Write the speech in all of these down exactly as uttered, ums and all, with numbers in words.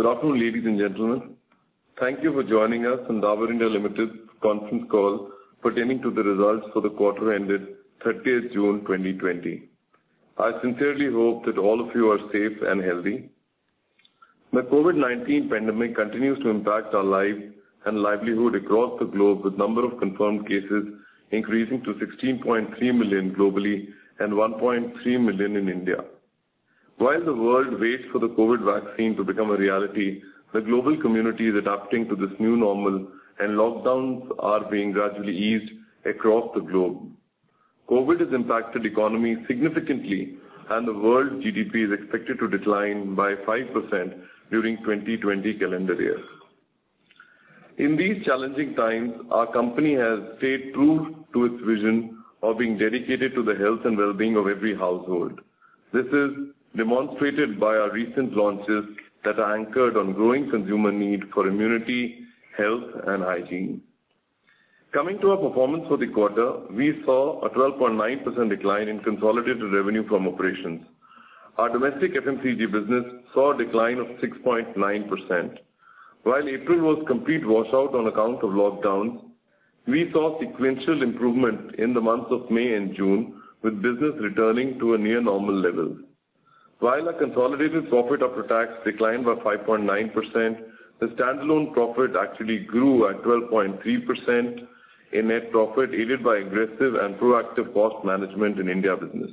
Good afternoon, ladies and gentlemen. Thank you for joining us on Dabur India Limited's conference call pertaining to the results for the quarter ended thirtieth June twenty twenty. I sincerely hope that all of you are safe and healthy. The COVID nineteen pandemic continues to impact our lives and livelihood across the globe, with number of confirmed cases increasing to sixteen point three million globally and one point three million in India. While the world waits for the COVID vaccine to become a reality, the global community is adapting to this new normal and lockdowns are being gradually eased across the globe. COVID has impacted economy significantly and the world G D P is expected to decline by five percent during twenty twenty calendar year. In these challenging times, our company has stayed true to its vision of being dedicated to the health and well-being of every household. This is demonstrated by our recent launches that are anchored on growing consumer need for immunity, health and hygiene. Coming to our performance for the quarter, we saw a twelve point nine percent decline in consolidated revenue from operations. Our domestic F M C G business saw a decline of six point nine percent. While April was complete washout on account of lockdowns, we saw sequential improvement in the months of May and June, with business returning to a near normal level. While our consolidated profit after tax declined by five point nine percent, the standalone profit actually grew at twelve point three percent in net profit, aided by aggressive and proactive cost management in India business.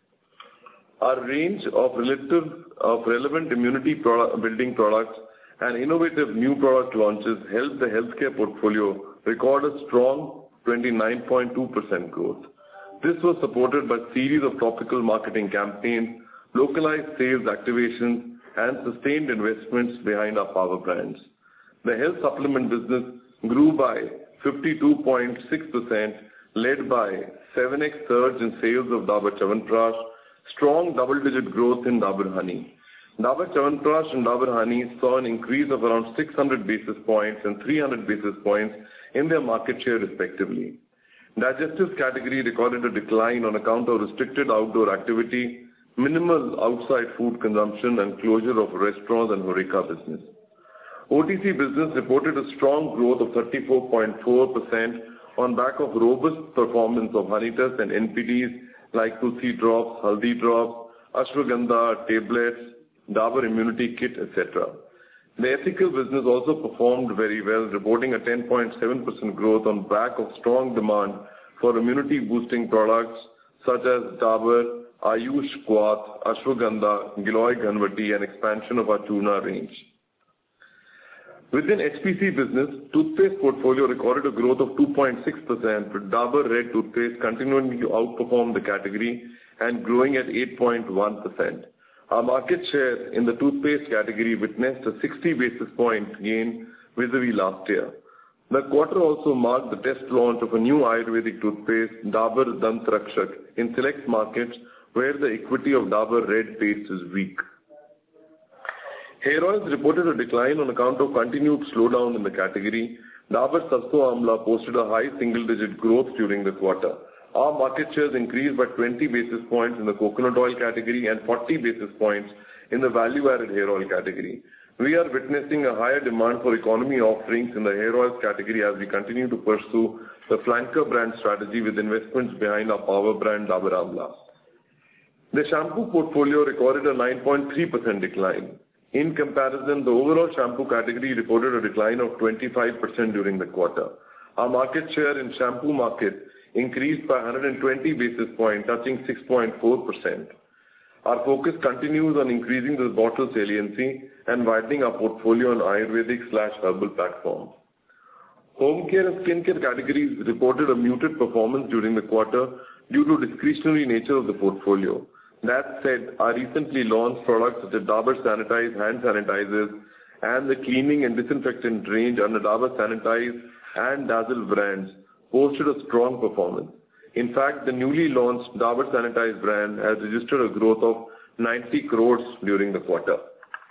Our range of relative of relevant immunity product, building products and innovative new product launches helped the healthcare portfolio record a strong twenty-nine point two percent growth. This was supported by a series of topical marketing campaigns, localized sales activations and sustained investments behind our power brands. The health supplement business grew by fifty-two point six percent, led by seven x surge in sales of Dabur Chyawanprash, strong double-digit growth in Dabur Honey. Dabur Chyawanprash and Dabur Honey saw an increase of around six hundred basis points and three hundred basis points in their market share respectively. Digestives category recorded a decline on account of restricted outdoor activity, minimal outside food consumption and closure of restaurants and HoReCa business. O T C business reported a strong growth of thirty-four point four percent on back of robust performance of Honitus and N P Ds like Tulsi Drops, Haldi Drops, Ashwagandha tablets, Dabur Immunity Kit, et cetera. The ethical business also performed very well, reporting a ten point seven percent growth on back of strong demand for immunity boosting products such as Dabur Ayush Quath, Ashwagandha, Giloy Ghanvati and expansion of our Churna range. Within H P C business, toothpaste portfolio recorded a growth of two point six percent, with Dabur Red toothpaste continuing to outperform the category and growing at eight point one percent. Our market share in the toothpaste category witnessed a sixty basis point gain vis-a-vis last year. The quarter also marked the test launch of a new Ayurvedic toothpaste, Dabur Dant Rakshak, in select markets where the equity of Dabur Red paste is weak. Hair oils reported a decline on account of continued slowdown in the category. Dabur Sarson Amla posted a high single-digit growth during the quarter. Our market shares increased by twenty basis points in the coconut oil category and forty basis points in the value-added hair oil category. We are witnessing a higher demand for economy offerings in the hair oils category as we continue to pursue the flanker brand strategy with investments behind our power brand Dabur Amla. The shampoo portfolio recorded a nine point three percent decline. In comparison, the overall shampoo category reported a decline of twenty-five percent during the quarter. Our market share in shampoo market increased by one hundred twenty basis points, touching six point four percent. Our focus continues on increasing the bottle saliency and widening our portfolio on Ayurvedic slash herbal platforms. Home care and skincare categories reported a muted performance during the quarter due to discretionary nature of the portfolio. That said, our recently launched products such as Dabur Sanitize hand sanitizers and the cleaning and disinfectant range under Dabur Sanitize and Dazzle brands posted a strong performance. In fact, the newly launched Dabur Sanitize brand has registered a growth of ninety crores during the quarter.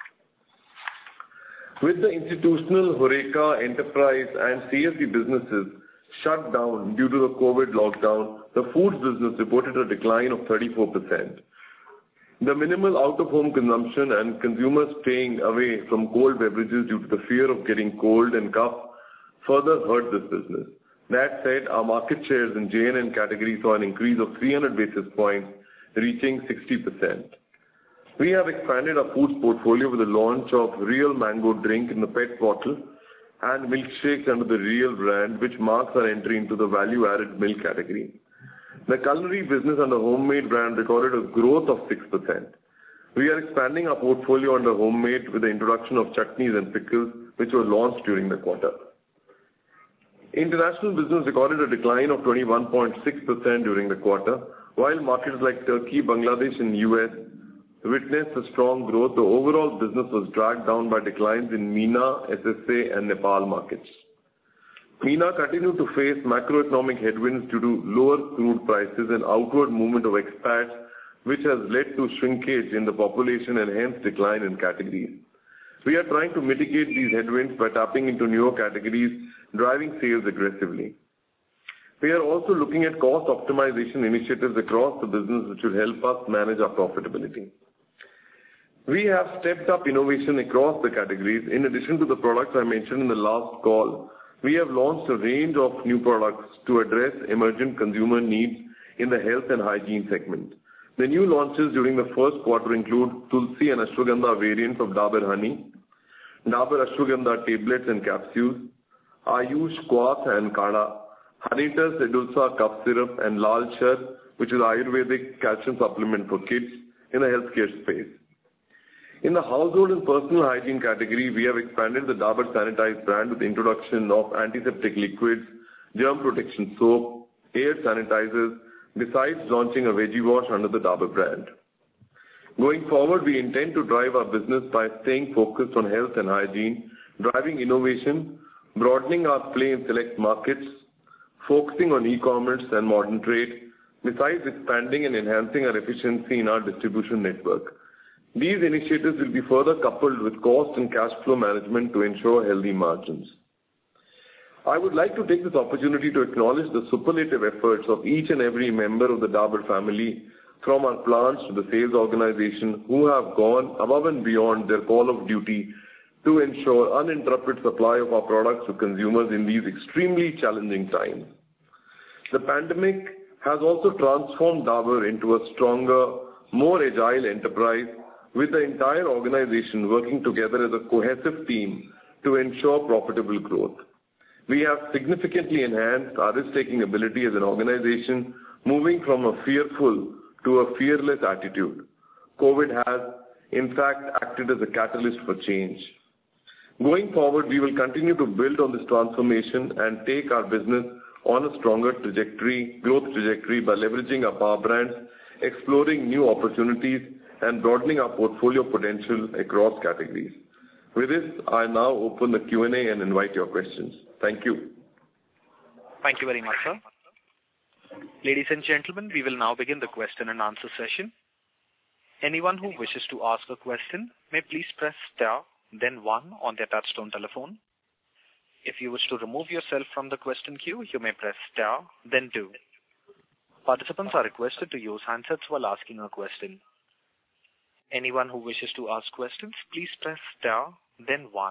With the institutional, HoReCa, enterprise and C S D businesses shut down due to the COVID lockdown, the foods business reported a decline of thirty-four percent. The minimal out-of-home consumption and consumers staying away from cold beverages due to the fear of getting cold and cough further hurt this business. That said, our market shares in J and N category saw an increase of three hundred basis points, reaching sixty percent. We have expanded our foods portfolio with the launch of Real Mango drink in the pet bottle and milkshakes under the Real brand, which marks our entry into the value-added milk category. The culinary business under Hommade brand recorded a growth of six percent. We are expanding our portfolio under Hommade with the introduction of chutneys and pickles, which were launched during the quarter. International business recorded a decline of twenty-one point six percent during the quarter. While markets like Turkey, Bangladesh and U S witnessed a strong growth, the overall business was dragged down by declines in MENA, S S A and Nepal markets. MENA continued to face macroeconomic headwinds due to lower crude prices and outward movement of expats, which has led to shrinkage in the population and hence decline in categories. We are trying to mitigate these headwinds by tapping into newer categories, driving sales aggressively. We are also looking at cost optimization initiatives across the business which will help us manage our profitability. We have stepped up innovation across the categories. In addition to the products I mentioned in the last call, we have launched a range of new products to address emergent consumer needs in the health and hygiene segment. The new launches during the first quarter include Tulsi and Ashwagandha variants of Dabur Honey, Dabur Ashwagandha tablets and capsules, Ayush Quath and Kada, Honitus Edulsa cough syrup and Lal Shar, which is Ayurvedic calcium supplement for kids in the healthcare space. In the household and personal hygiene category, we have expanded the Dabur Sanitize brand with the introduction of antiseptic liquids, germ protection soap, air sanitizers, besides launching a veggie wash under the Dabur brand. Going forward, we intend to drive our business by staying focused on health and hygiene, driving innovation, broadening our play in select markets, focusing on e-commerce and modern trade, besides expanding and enhancing our efficiency in our distribution network. These initiatives will be further coupled with cost and cash flow management to ensure healthy margins. I would like to take this opportunity to acknowledge the superlative efforts of each and every member of the Dabur family, from our plants to the sales organization, who have gone above and beyond their call of duty to ensure uninterrupted supply of our products to consumers in these extremely challenging times. The pandemic has also transformed Dabur into a stronger, more agile enterprise, with the entire organization working together as a cohesive team to ensure profitable growth. We have significantly enhanced our risk-taking ability as an organization, moving from a fearful to a fearless attitude. COVID has, in fact, acted as a catalyst for change. Going forward, we will continue to build on this transformation and take our business on a stronger trajectory, growth trajectory by leveraging our power brands, exploring new opportunities, and broadening our portfolio potential across categories. With this, I now open the Q and A and invite your questions. Thank you. Thank you very much, sir. Ladies and gentlemen, we will now begin the question and answer session. Anyone who wishes to ask a question may please press star, then one on their touchtone telephone. If you wish to remove yourself from the question queue, you may press star, then two. Participants are requested to use handsets while asking a question. Anyone who wishes to ask questions, please press star, then one.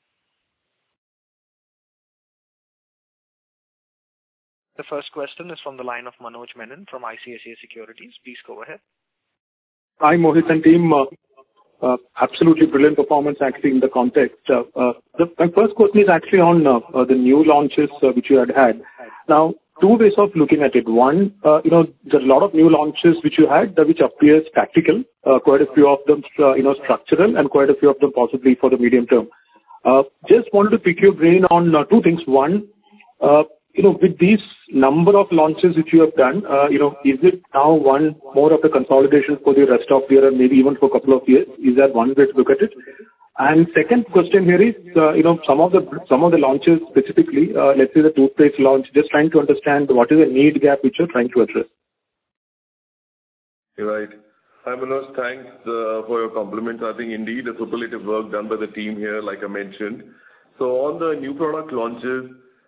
The first question is from the line of Manoj Menon from I C I C I Securities. Please go ahead. Hi, Mohit and team. Uh, uh, absolutely brilliant performance actually in the context. Uh, uh, the, my first question is actually on uh, uh, the new launches uh, which you had had. Now, two ways of looking at it. One, uh, you know, there are a lot of new launches which you had, uh, which appears tactical. Uh, quite a few of them, uh, you know, structural, and quite a few of them possibly for the medium term. Uh, just wanted to pick your brain on uh, two things. One, uh, you know, with these number of launches which you have done, uh, you know, is it now one more of a consolidation for the rest of the year and maybe even for a couple of years? Is that one way to look at it? And second question here is, uh, you know, some of the some of the launches specifically, uh, let's say the toothpaste launch, just trying to understand what is the need gap which you're trying to address. You're right. Hi Manoj, thanks uh, for your compliments. I think indeed a superlative work done by the team here, like I mentioned. So on the new product launches,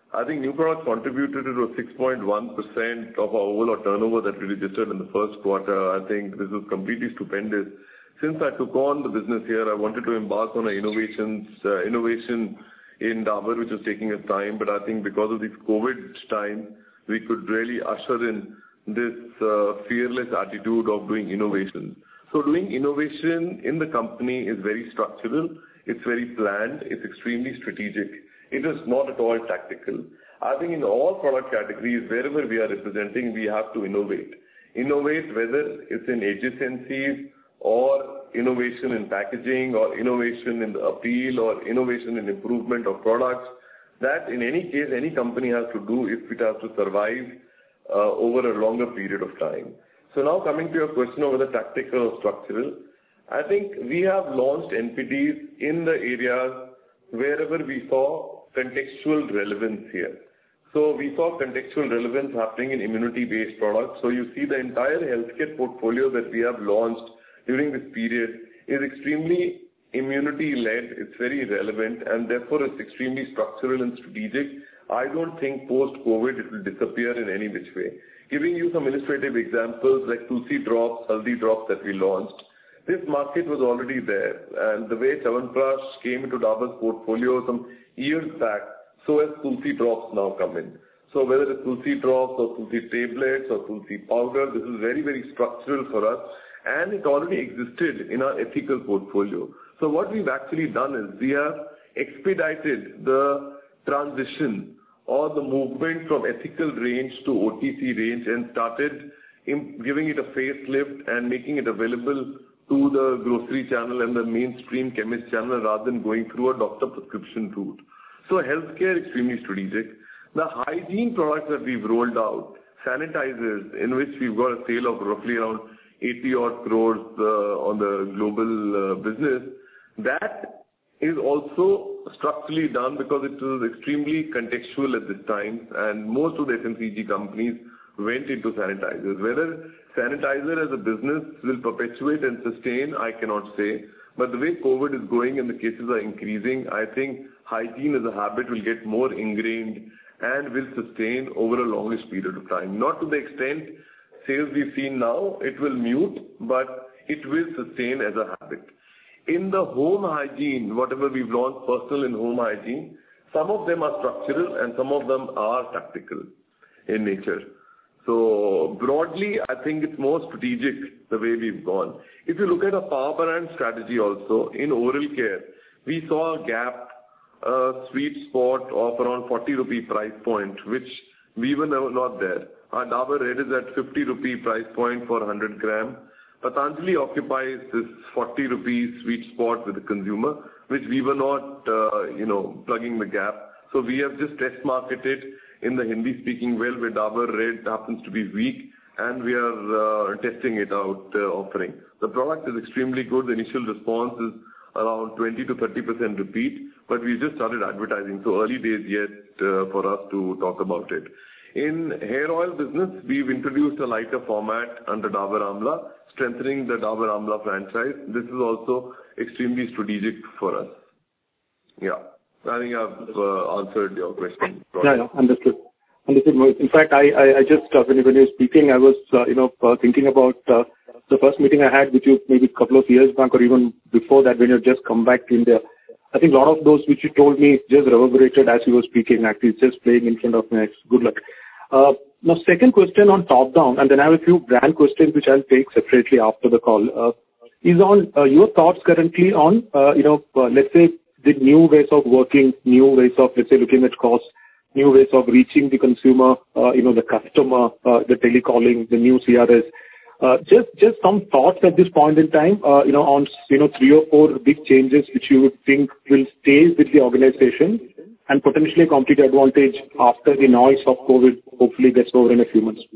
I think new products contributed to six point one percent of our overall turnover that we registered in the first quarter. I think this was completely stupendous. Since I took on the business here, I wanted to embark on an innovations, uh, innovation in Dabur, which was taking us time. But I think because of this COVID time, we could really usher in this uh, fearless attitude of doing innovation. So doing innovation in the company is very structural. It's very planned. It's extremely strategic. It is not at all tactical. I think in all product categories, wherever we are representing, we have to innovate. Innovate whether it's in adjacencies or innovation in packaging or innovation in the appeal or innovation in improvement of products. That in any case, any company has to do if it has to survive uh, over a longer period of time. So now coming to your question of whether tactical or structural, I think we have launched N P Ds in the areas wherever we saw contextual relevance here. So we saw contextual relevance happening in immunity-based products. So you see the entire healthcare portfolio that we have launched during this period is extremely immunity-led, it's very relevant, and therefore it's extremely structural and strategic. I don't think post-COVID it will disappear in any which way. Giving you some illustrative examples like Tulsi Drops, Haldi Drops that we launched, this market was already there, and the way Chyawanprash came into Dabur's portfolio some years back, so has Tulsi Drops now come in. So whether it's Tulsi Drops or Tulsi tablets or Tulsi powder, this is very, very structural for us, and it already existed in our ethical portfolio. So what we've actually done is we have expedited the transition or the movement from ethical range to O T C range and started giving it a facelift and making it available to the grocery channel and the mainstream chemist channel rather than going through a doctor prescription route. So healthcare extremely strategic. The hygiene products that we've rolled out, sanitizers, in which we've got a sale of roughly around eighty odd crores uh, on the global uh, business, that is also structurally done because it was extremely contextual at this time, and most of the F M C G companies went into sanitizers. Whether sanitizer as a business will perpetuate and sustain, I cannot say. But the way COVID is going and the cases are increasing, I think hygiene as a habit will get more ingrained and will sustain over a longish period of time. Not to the extent sales we've seen now, it will mute, but it will sustain as a habit. In the home hygiene, whatever we've launched, personal and home hygiene, some of them are structural and some of them are tactical in nature. So broadly, I think it's more strategic the way we've gone. If you look at a power brand strategy also, in oral care, we saw a gap, a sweet spot of around forty rupee price point, which we were not there. Our Dabur Red is at fifty rupee price point for one hundred gram. Patanjali occupies this forty rupees sweet spot with the consumer, which we were not, uh, you know, plugging the gap. So we have just test marketed in the Hindi-speaking world where Dabur Red happens to be weak, and we are uh, testing it out, uh, offering. The product is extremely good. The initial response is around twenty to thirty percent repeat, but we just started advertising, so early days yet uh, for us to talk about it. In hair oil business, we've introduced a lighter format under Dabur Amla, strengthening the Dabur Amla franchise. This is also extremely strategic for us. Yeah. I think I've uh, answered your question. Yeah, yeah, understood. Understood. In fact, I, I, I just, uh, when, you, when you were speaking, I was, uh, you know, uh, thinking about uh, the first meeting I had with you maybe a couple of years back or even before that when you just come back to India. I think a lot of those which you told me just reverberated as you were speaking, actually just playing in front of me. Good luck. Uh, now, second question on top down, and then I have a few brand questions which I'll take separately after the call, uh, is on uh, your thoughts currently on, uh, you know, uh, let's say, the new ways of working, new ways of, let's say, looking at costs, new ways of reaching the consumer, uh, you know, the customer, uh, the telecalling, the new C R S. Uh, just, just some thoughts at this point in time, uh, you know, on, you know, three or four big changes which you would think will stay with the organization and potentially a complete advantage after the noise of COVID hopefully gets over in a few months.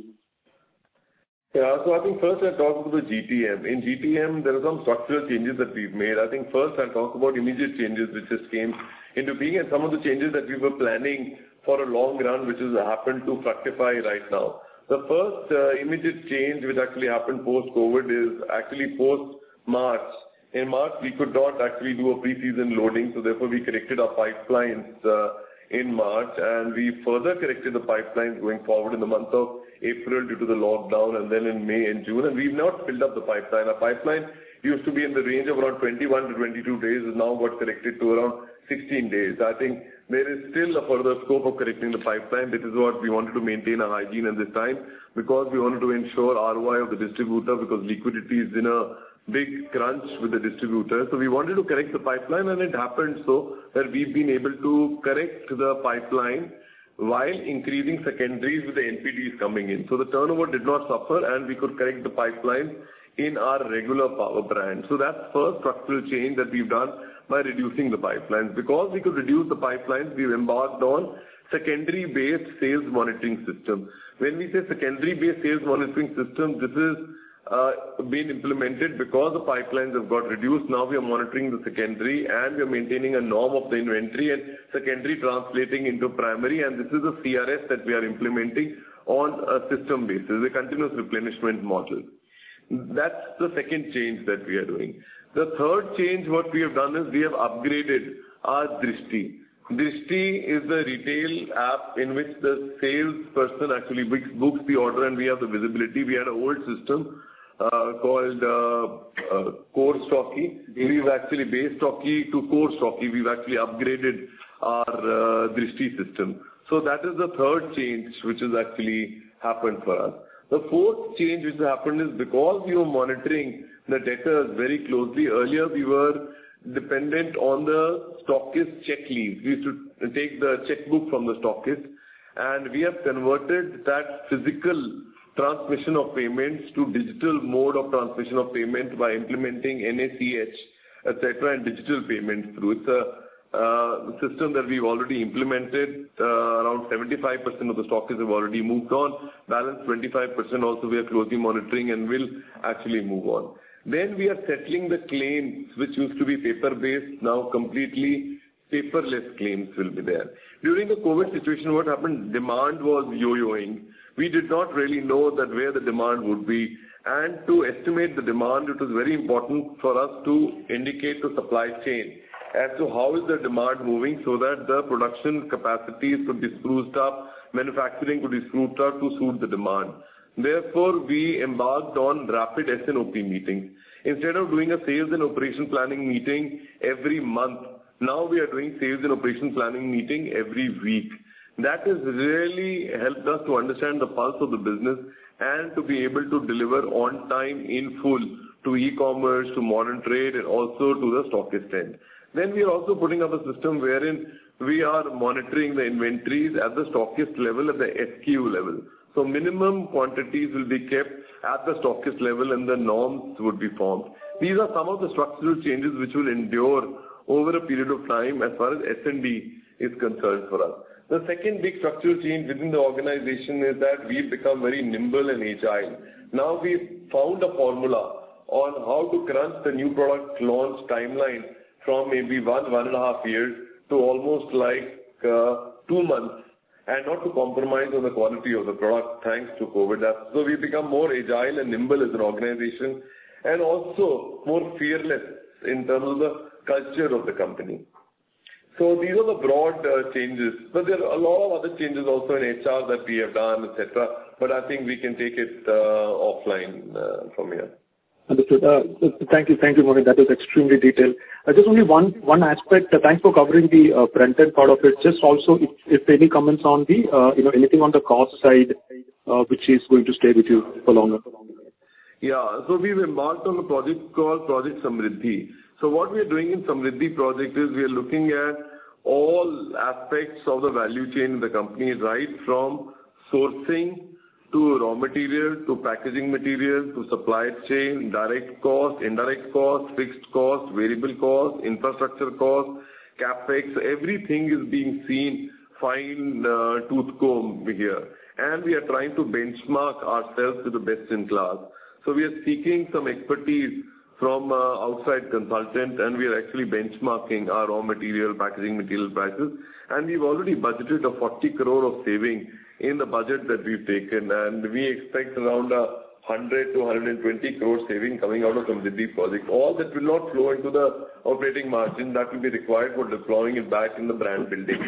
Yeah, so I think first I'll talk about the G T M. In G T M, there are some structural changes that we've made. I think first I'll talk about immediate changes which just came into being and some of the changes that we were planning for a long run which has happened to fructify right now. The first uh, immediate change which actually happened post-COVID is actually post-March. In March, we could not actually do a pre-season loading, so therefore we corrected our pipelines uh, in March, and we further corrected the pipelines going forward in the month of April due to the lockdown, and then in May and June, and we've not filled up the pipeline. Our pipeline used to be in the range of around twenty-one to twenty-two days, has now got corrected to around sixteen days. I think there is still a further scope of correcting the pipeline. This is what we wanted to maintain a hygiene at this time, because we wanted to ensure R O I of the distributor, because liquidity is in a big crunch with the distributor. So we wanted to correct the pipeline, and it happened so that we've been able to correct the pipeline while increasing secondaries with the N P Ds coming in. So the turnover did not suffer, and we could correct the pipeline in our regular power brand. So that's first structural change that we've done by reducing the pipelines. Because we could reduce the pipelines, we've embarked on secondary-based sales monitoring system. When we say secondary-based sales monitoring system, this is uh, been implemented because the pipelines have got reduced. Now we are monitoring the secondary, and we are maintaining a norm of the inventory and secondary translating into primary, and this is a C R S that we are implementing on a system basis, a continuous replenishment model. That's the second change that we are doing. The third change what we have done is we have upgraded our Drishti. Drishti is the retail app in which the salesperson actually books the order, and we have the visibility. We had an old system uh, called uh, uh, Core Stocky. We've actually Base Stocky to Core Stocky. We've actually upgraded our uh, Drishti system. So that is the third change which has actually happened for us. The fourth change which happened is because we were monitoring the debtors very closely. Earlier we were dependent on the stockist check leaves. We used to take the checkbook from the stockist, and we have converted that physical transmission of payments to digital mode of transmission of payment by implementing N A C H, et cetera, and digital payments through. It's a uh, system that we've already implemented. Uh, around seventy-five percent of the stockists have already moved on. Balance twenty-five percent also we are closely monitoring and will actually move on. Then we are settling the claims which used to be paper-based, now completely paperless claims will be there. During the COVID situation, what happened? Demand was yo-yoing. We did not really know that where the demand would be. And to estimate the demand, it was very important for us to indicate the supply chain as to how is the demand moving, so that the production capacities could be spruced up, manufacturing could be spruced up to suit the demand. Therefore, we embarked on rapid S N O P meetings. Instead of doing a sales and operation planning meeting every month, now we are doing sales and operation planning meeting every week. That has really helped us to understand the pulse of the business and to be able to deliver on time in full to e-commerce, to modern trade, and also to the stockist end. Then we are also putting up a system wherein we are monitoring the inventories at the stockist level, at the S K U level. So minimum quantities will be kept at the stockist level and the norms would be formed. These are some of the structural changes which will endure over a period of time as far as S and D is concerned for us. The second big structural change within the organization is that we've become very nimble and agile. Now we've found a formula on how to crunch the new product launch timeline from maybe one, one and a half years to almost like uh, two months, and not to compromise on the quality of the product thanks to COVID. So we've become more agile and nimble as an organization, and also more fearless in terms of the culture of the company. So these are the broad uh, changes, but there are a lot of other changes also in H R that we have done, et cetera. But I think we can take it uh, offline uh, from here. Understood. Uh, Thank you. Thank you, Mohit. That is extremely detailed. Uh, Just only one one aspect. Uh, Thanks for covering the uh, front-end part of it. Just also, if if any comments on the, uh, you know, anything on the cost side, uh, which is going to stay with you for longer. Yeah. So we've embarked on a project called Project Samriddhi. So what we are doing in Samriddhi project is we are looking at all aspects of the value chain in the company, right from sourcing to raw material, to packaging material, to supply chain, direct cost, indirect cost, fixed cost, variable cost, infrastructure cost, capex. Everything is being seen fine uh, tooth comb here. And we are trying to benchmark ourselves to the best in class. So we are seeking some expertise from uh, outside consultant, and we are actually benchmarking our raw material, packaging material prices. And we've already budgeted a forty crore of saving in the budget that we've taken, and we expect around a one hundred to one hundred twenty crore saving coming out of the Samriddhi project. All that will not flow into the operating margin, that will be required for deploying it back in the brand building.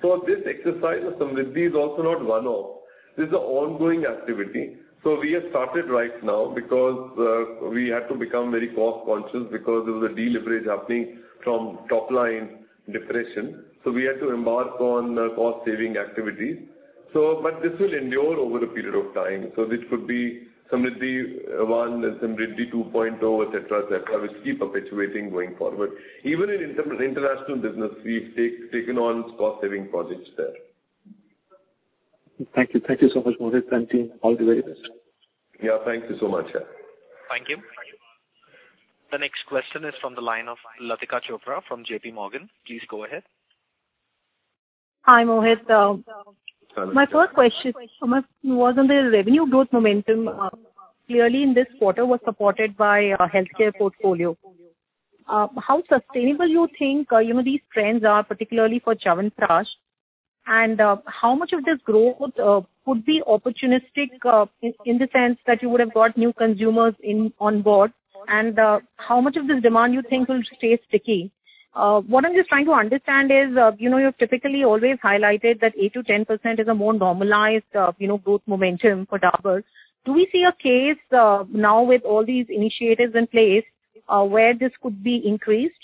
So this exercise of Samriddhi is also not one-off. This is an ongoing activity. So we have started right now because uh, we had to become very cost conscious because there was a deleverage happening from top line depression. So we had to embark on uh, cost saving activities. So, but this will endure over a period of time. So this could be Samriddhi one and Samriddhi two point oh, et cetera, et cetera, which keep perpetuating going forward. Even in inter- international business, we've take, taken on cost saving projects there. Thank you. Thank you so much, Mohit and team. All the very best. Yeah, thank you so much. Yeah. Thank you. The next question is from the line of Latika Chopra from J P Morgan. Please go ahead. Hi, Mohit. Uh, my first question was on the revenue growth momentum. Uh, clearly, in this quarter, was supported by uh, healthcare portfolio. Uh, how sustainable you think uh, you know these trends are, particularly for Chyawanprash? And uh, how much of this growth uh, could be opportunistic uh, in, in the sense that you would have got new consumers in on board? And uh, how much of this demand you think will stay sticky? Uh, what I'm just trying to understand is, uh, you know, you've typically always highlighted that eight to ten percent is a more normalized, uh, you know, growth momentum for Dabur. Do we see a case uh, now with all these initiatives in place uh, where this could be increased?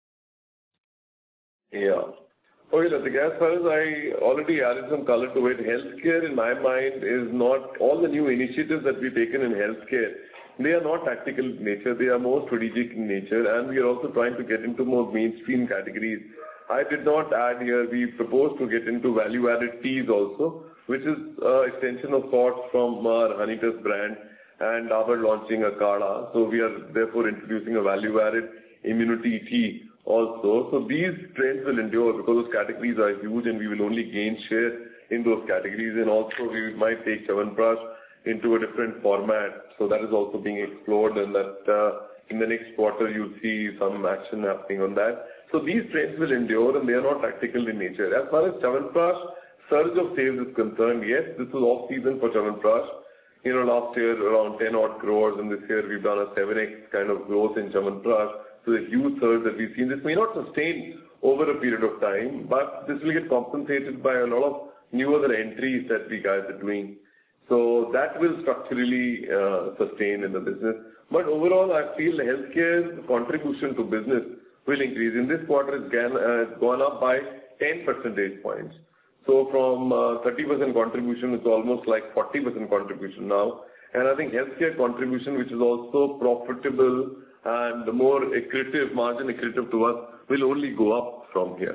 Yeah. Okay, Latika, as far as I already added some color to it, healthcare in my mind is not all the new initiatives that we've taken in healthcare. They are not tactical in nature, they are more strategic in nature, and we are also trying to get into more mainstream categories. I did not add here, we propose to get into value-added teas also, which is uh, extension of thoughts from our Honitus brand, and Dabur launching a Kada. So we are therefore introducing a value-added immunity tea also. So these trends will endure because those categories are huge and we will only gain share in those categories, and also we might take Chyawanprash into a different format. So that is also being explored, and that uh, in the next quarter you'll see some action happening on that. So these trends will endure and they are not tactical in nature. As far as Chyawanprash surge of sales is concerned, yes, this was off season for Chyawanprash. You know, last year around ten odd crores, and this year we've done a seven x kind of growth in Chyawanprash. So the huge surge that we've seen, this may not sustain over a period of time, but this will get compensated by a lot of new other entries that we guys are doing. So that will structurally uh, sustain in the business. But overall, I feel the healthcare contribution to business will increase. In this quarter, it's gone, uh, it's gone up by ten percentage points. So from uh, thirty percent contribution, it's almost like forty percent contribution now. And I think healthcare contribution, which is also profitable and more accretive, margin accretive to us, will only go up from here.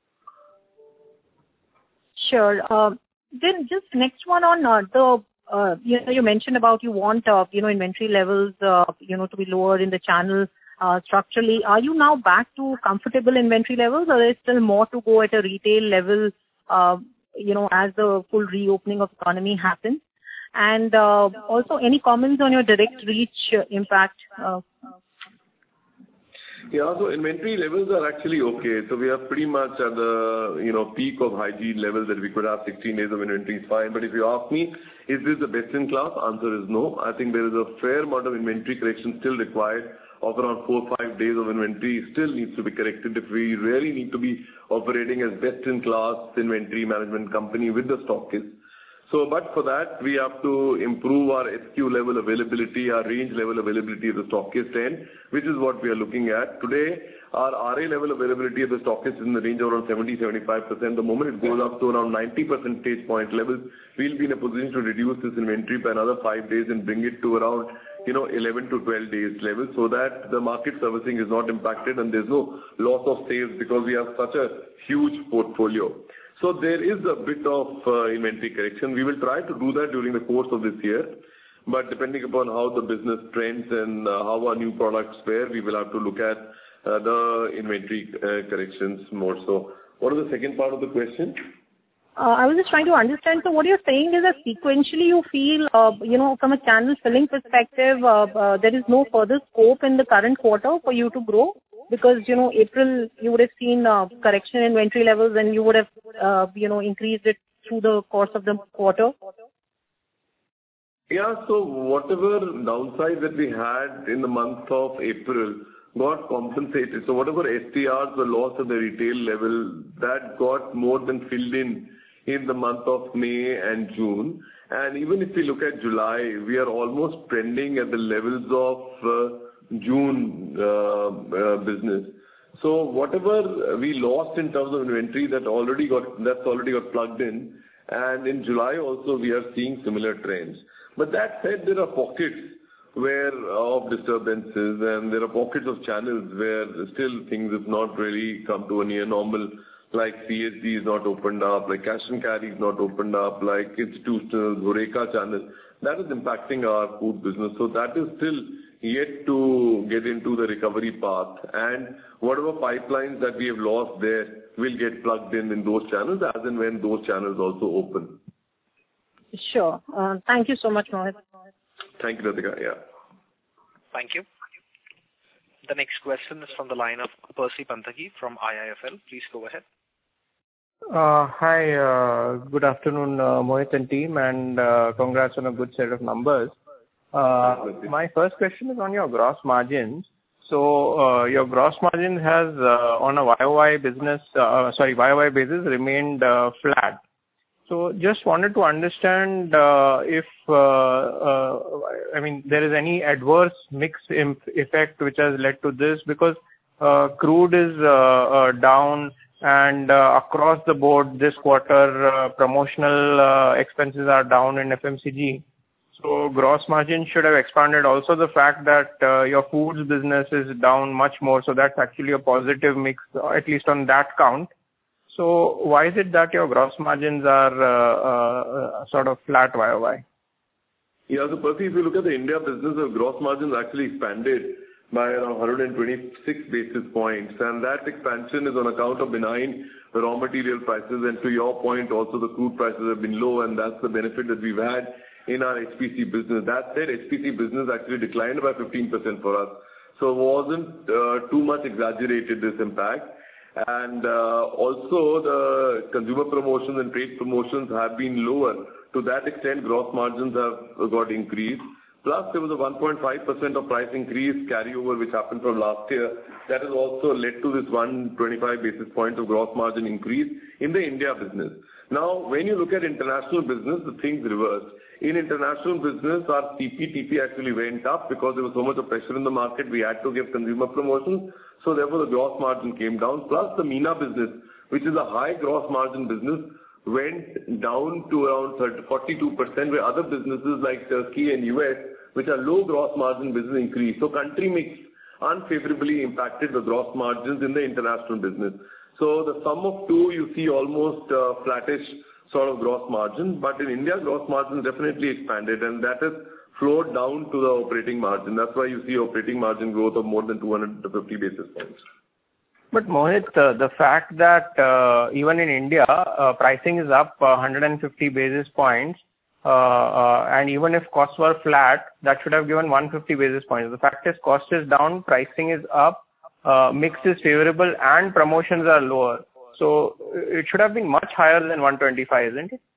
Sure. Uh, then just next one on uh, the, uh, you know, you mentioned about you want, uh, you know, inventory levels, uh, you know, to be lower in the channel uh, structurally. Are you now back to comfortable inventory levels, or is still more to go at a retail level, uh, you know, as the full reopening of economy happens? And uh, also, any comments on your direct reach uh, impact? Uh, Yeah, so inventory levels are actually okay. So we are pretty much at the, you know, peak of hygiene levels that we could have. Sixteen days of inventory is fine. But if you ask me, is this the best in class? Answer is no. I think there is a fair amount of inventory correction still required. Of around four or five days of inventory still needs to be corrected if we really need to be operating as best in class inventory management company with the stockist. So, but for that, we have to improve our S K U level availability, our range level availability at the stockist end, which is what we are looking at. Today, our R A level availability at the stockist is in the range of around seventy to seventy-five percent. The moment it goes up to around ninety percentage point levels, we'll be in a position to reduce this inventory by another five days and bring it to around, you know, eleven to twelve days level, so that the market servicing is not impacted and there's no loss of sales because we have such a huge portfolio. So there is a bit of uh, inventory correction. We will try to do that during the course of this year, but depending upon how the business trends and uh, how our new products fare, we will have to look at uh, the inventory uh, corrections more so. What is the second part of the question? Uh, I was just trying to understand. So what you're saying is that sequentially you feel, uh, you know, from a channel filling perspective, uh, uh, there is no further scope in the current quarter for you to grow? Because, you know, April, you would have seen uh, correction in inventory levels and you would have, uh, you know, increased it through the course of the quarter. Yeah, so whatever downside that we had in the month of April got compensated. So whatever S T Rs were lost at the retail level, that got more than filled in in the month of May and June. And even if we look at July, we are almost trending at the levels of uh, June uh, uh, business. So whatever we lost in terms of inventory, that already got that's already got plugged in. And in July also we are seeing similar trends. But that said, there are pockets where of disturbances, and there are pockets of channels where still things have not really come to a near normal, like C S D is not opened up, like cash and carry is not opened up, like institutional, Horeca channel. That is impacting our food business. So that is still yet to get into the recovery path. And whatever pipelines that we have lost there will get plugged in in those channels as and when those channels also open. Sure. Uh, thank you so much, Mohit. Thank you, Radhika. Yeah. Thank you. The next question is from the line of Percy Panthaki from I I F L. Please go ahead. Uh, hi, uh, good afternoon, uh, Mohit and team, and uh, congrats on a good set of numbers. Uh, my first question is on your gross margins. So uh, your gross margin has uh, on a Y O Y business, uh, sorry, Y O Y basis remained uh, flat. So just wanted to understand uh, if, uh, uh, I mean, there is any adverse mix imp- effect which has led to this, because uh, crude is uh, uh, down, and uh, across the board this quarter uh, promotional uh, expenses are down in F M C G. So gross margin should have expanded. Also the fact that uh, your foods business is down much more, so that's actually a positive mix, at least on that count. So why is it that your gross margins are uh, uh, sort of flat Y O Y? Yeah, so Percy, if you look at the India business, the gross margins actually expanded by around one hundred twenty-six basis points, and that expansion is on account of benign raw material prices, and to your point also the crude prices have been low, and that's the benefit that we've had in our H P C business. That said, H P C business actually declined by fifteen percent for us, so it wasn't uh, too much exaggerated, this impact. And uh, also the consumer promotions and trade promotions have been lower. To that extent, gross margins have got increased. Plus, there was a one point five percent of price increase carryover which happened from last year. That has also led to this one hundred twenty-five basis points of gross margin increase in the India business. Now, when you look at international business, the things reversed. In international business, our C P T P actually went up because there was so much of pressure in the market. We had to give consumer promotions. So therefore, the gross margin came down. Plus, the MENA business, which is a high gross margin business, went down to around forty-two percent, where other businesses like Turkey and U S, which are low gross margin business, increased. So country mix unfavorably impacted the gross margins in the international business. So the sum of two, you see almost uh, flattish sort of gross margin, but in India, gross margin definitely expanded, and that has flowed down to the operating margin. That's why you see operating margin growth of more than two hundred fifty basis points. But Mohit, uh, the fact that uh, even in India, uh, pricing is up uh, one hundred fifty basis points, uh, uh, and even if costs were flat, that should have given one hundred fifty basis points. The fact is cost is down, pricing is up, uh, mix is favorable, and promotions are lower. So it should have been much higher than one hundred twenty-five, isn't it?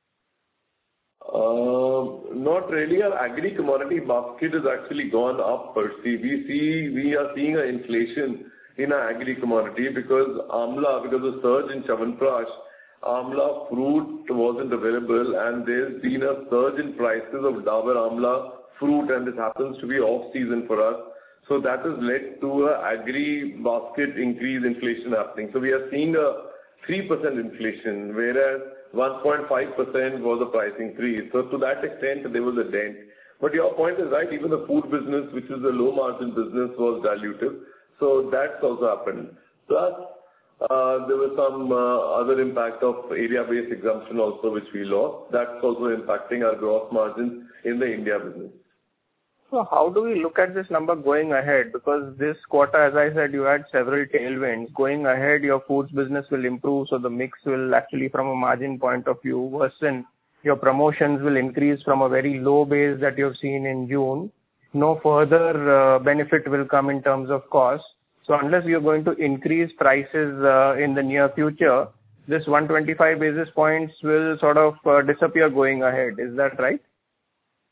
Uh, not really. Our agri commodity basket has actually gone up, Percy. We see, we are seeing an inflation in our agri commodity because amla, because of surge in Chyawanprash, amla fruit wasn't available, and there's been a surge in prices of Dabur amla fruit, and this happens to be off season for us. So that has led to a agri basket increase inflation happening. So we are seeing a three percent inflation, whereas one point five percent was a price increase. So to that extent, there was a dent. But your point is right, even the food business, which is a low margin business, was dilutive. So that's also happened. Plus, uh, there was some uh, other impact of area-based exemption also, which we lost. That's also impacting our gross margins in the India business. So how do we look at this number going ahead? Because this quarter, as I said, you had several tailwinds. Going ahead, your foods business will improve, so the mix will actually, from a margin point of view, worsen. Your promotions will increase from a very low base that you have seen in June. No further uh, benefit will come in terms of cost. So unless you're going to increase prices uh, in the near future, this one hundred twenty-five basis points will sort of uh, disappear going ahead. Is that right?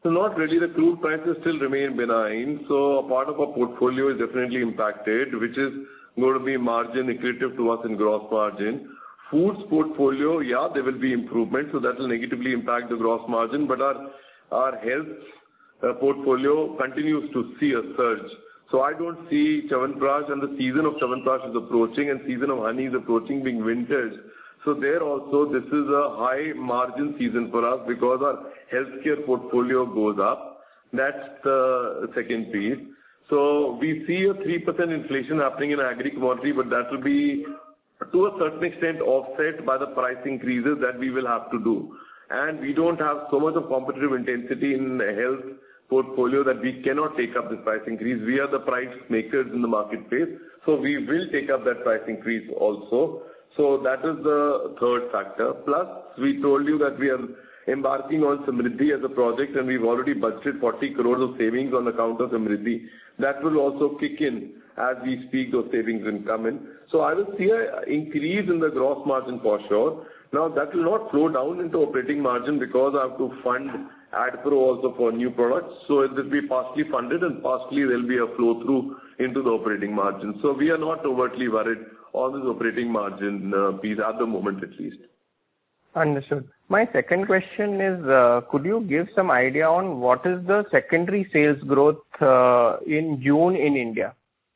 So not really. The crude prices still remain benign. So a part of our portfolio is definitely impacted, which is going to be margin accretive to us in gross margin. Foods portfolio, yeah, there will be improvement, so that will negatively impact the gross margin. But our our health uh, portfolio continues to see a surge. So I don't see Chyawanprash, and the season of Chyawanprash is approaching, and season of honey is approaching, being winters. So there also, this is a high margin season for us because our healthcare portfolio goes up. That's the second piece. So we see a three percent inflation happening in agri commodity, but that will be to a certain extent offset by the price increases that we will have to do. And we don't have so much of competitive intensity in the health portfolio that we cannot take up this price increase. We are the price makers in the marketplace, so we will take up that price increase also. So that is the third factor. Plus, we told you that we are embarking on Samriddhi as a project, and we've already budgeted forty crores of savings on account of Samriddhi. That will also kick in as we speak. Those savings will come in. So I will see an increase in the gross margin for sure. Now, that will not flow down into operating margin because I have to fund AdPro also for new products. So it will be partially funded and partially there will be a flow through into the operating margin. So we are not overtly worried on this operating margin uh, piece at the moment at least. Understood. My second question is, uh, could you give some idea on what is the secondary sales growth uh, in June in India?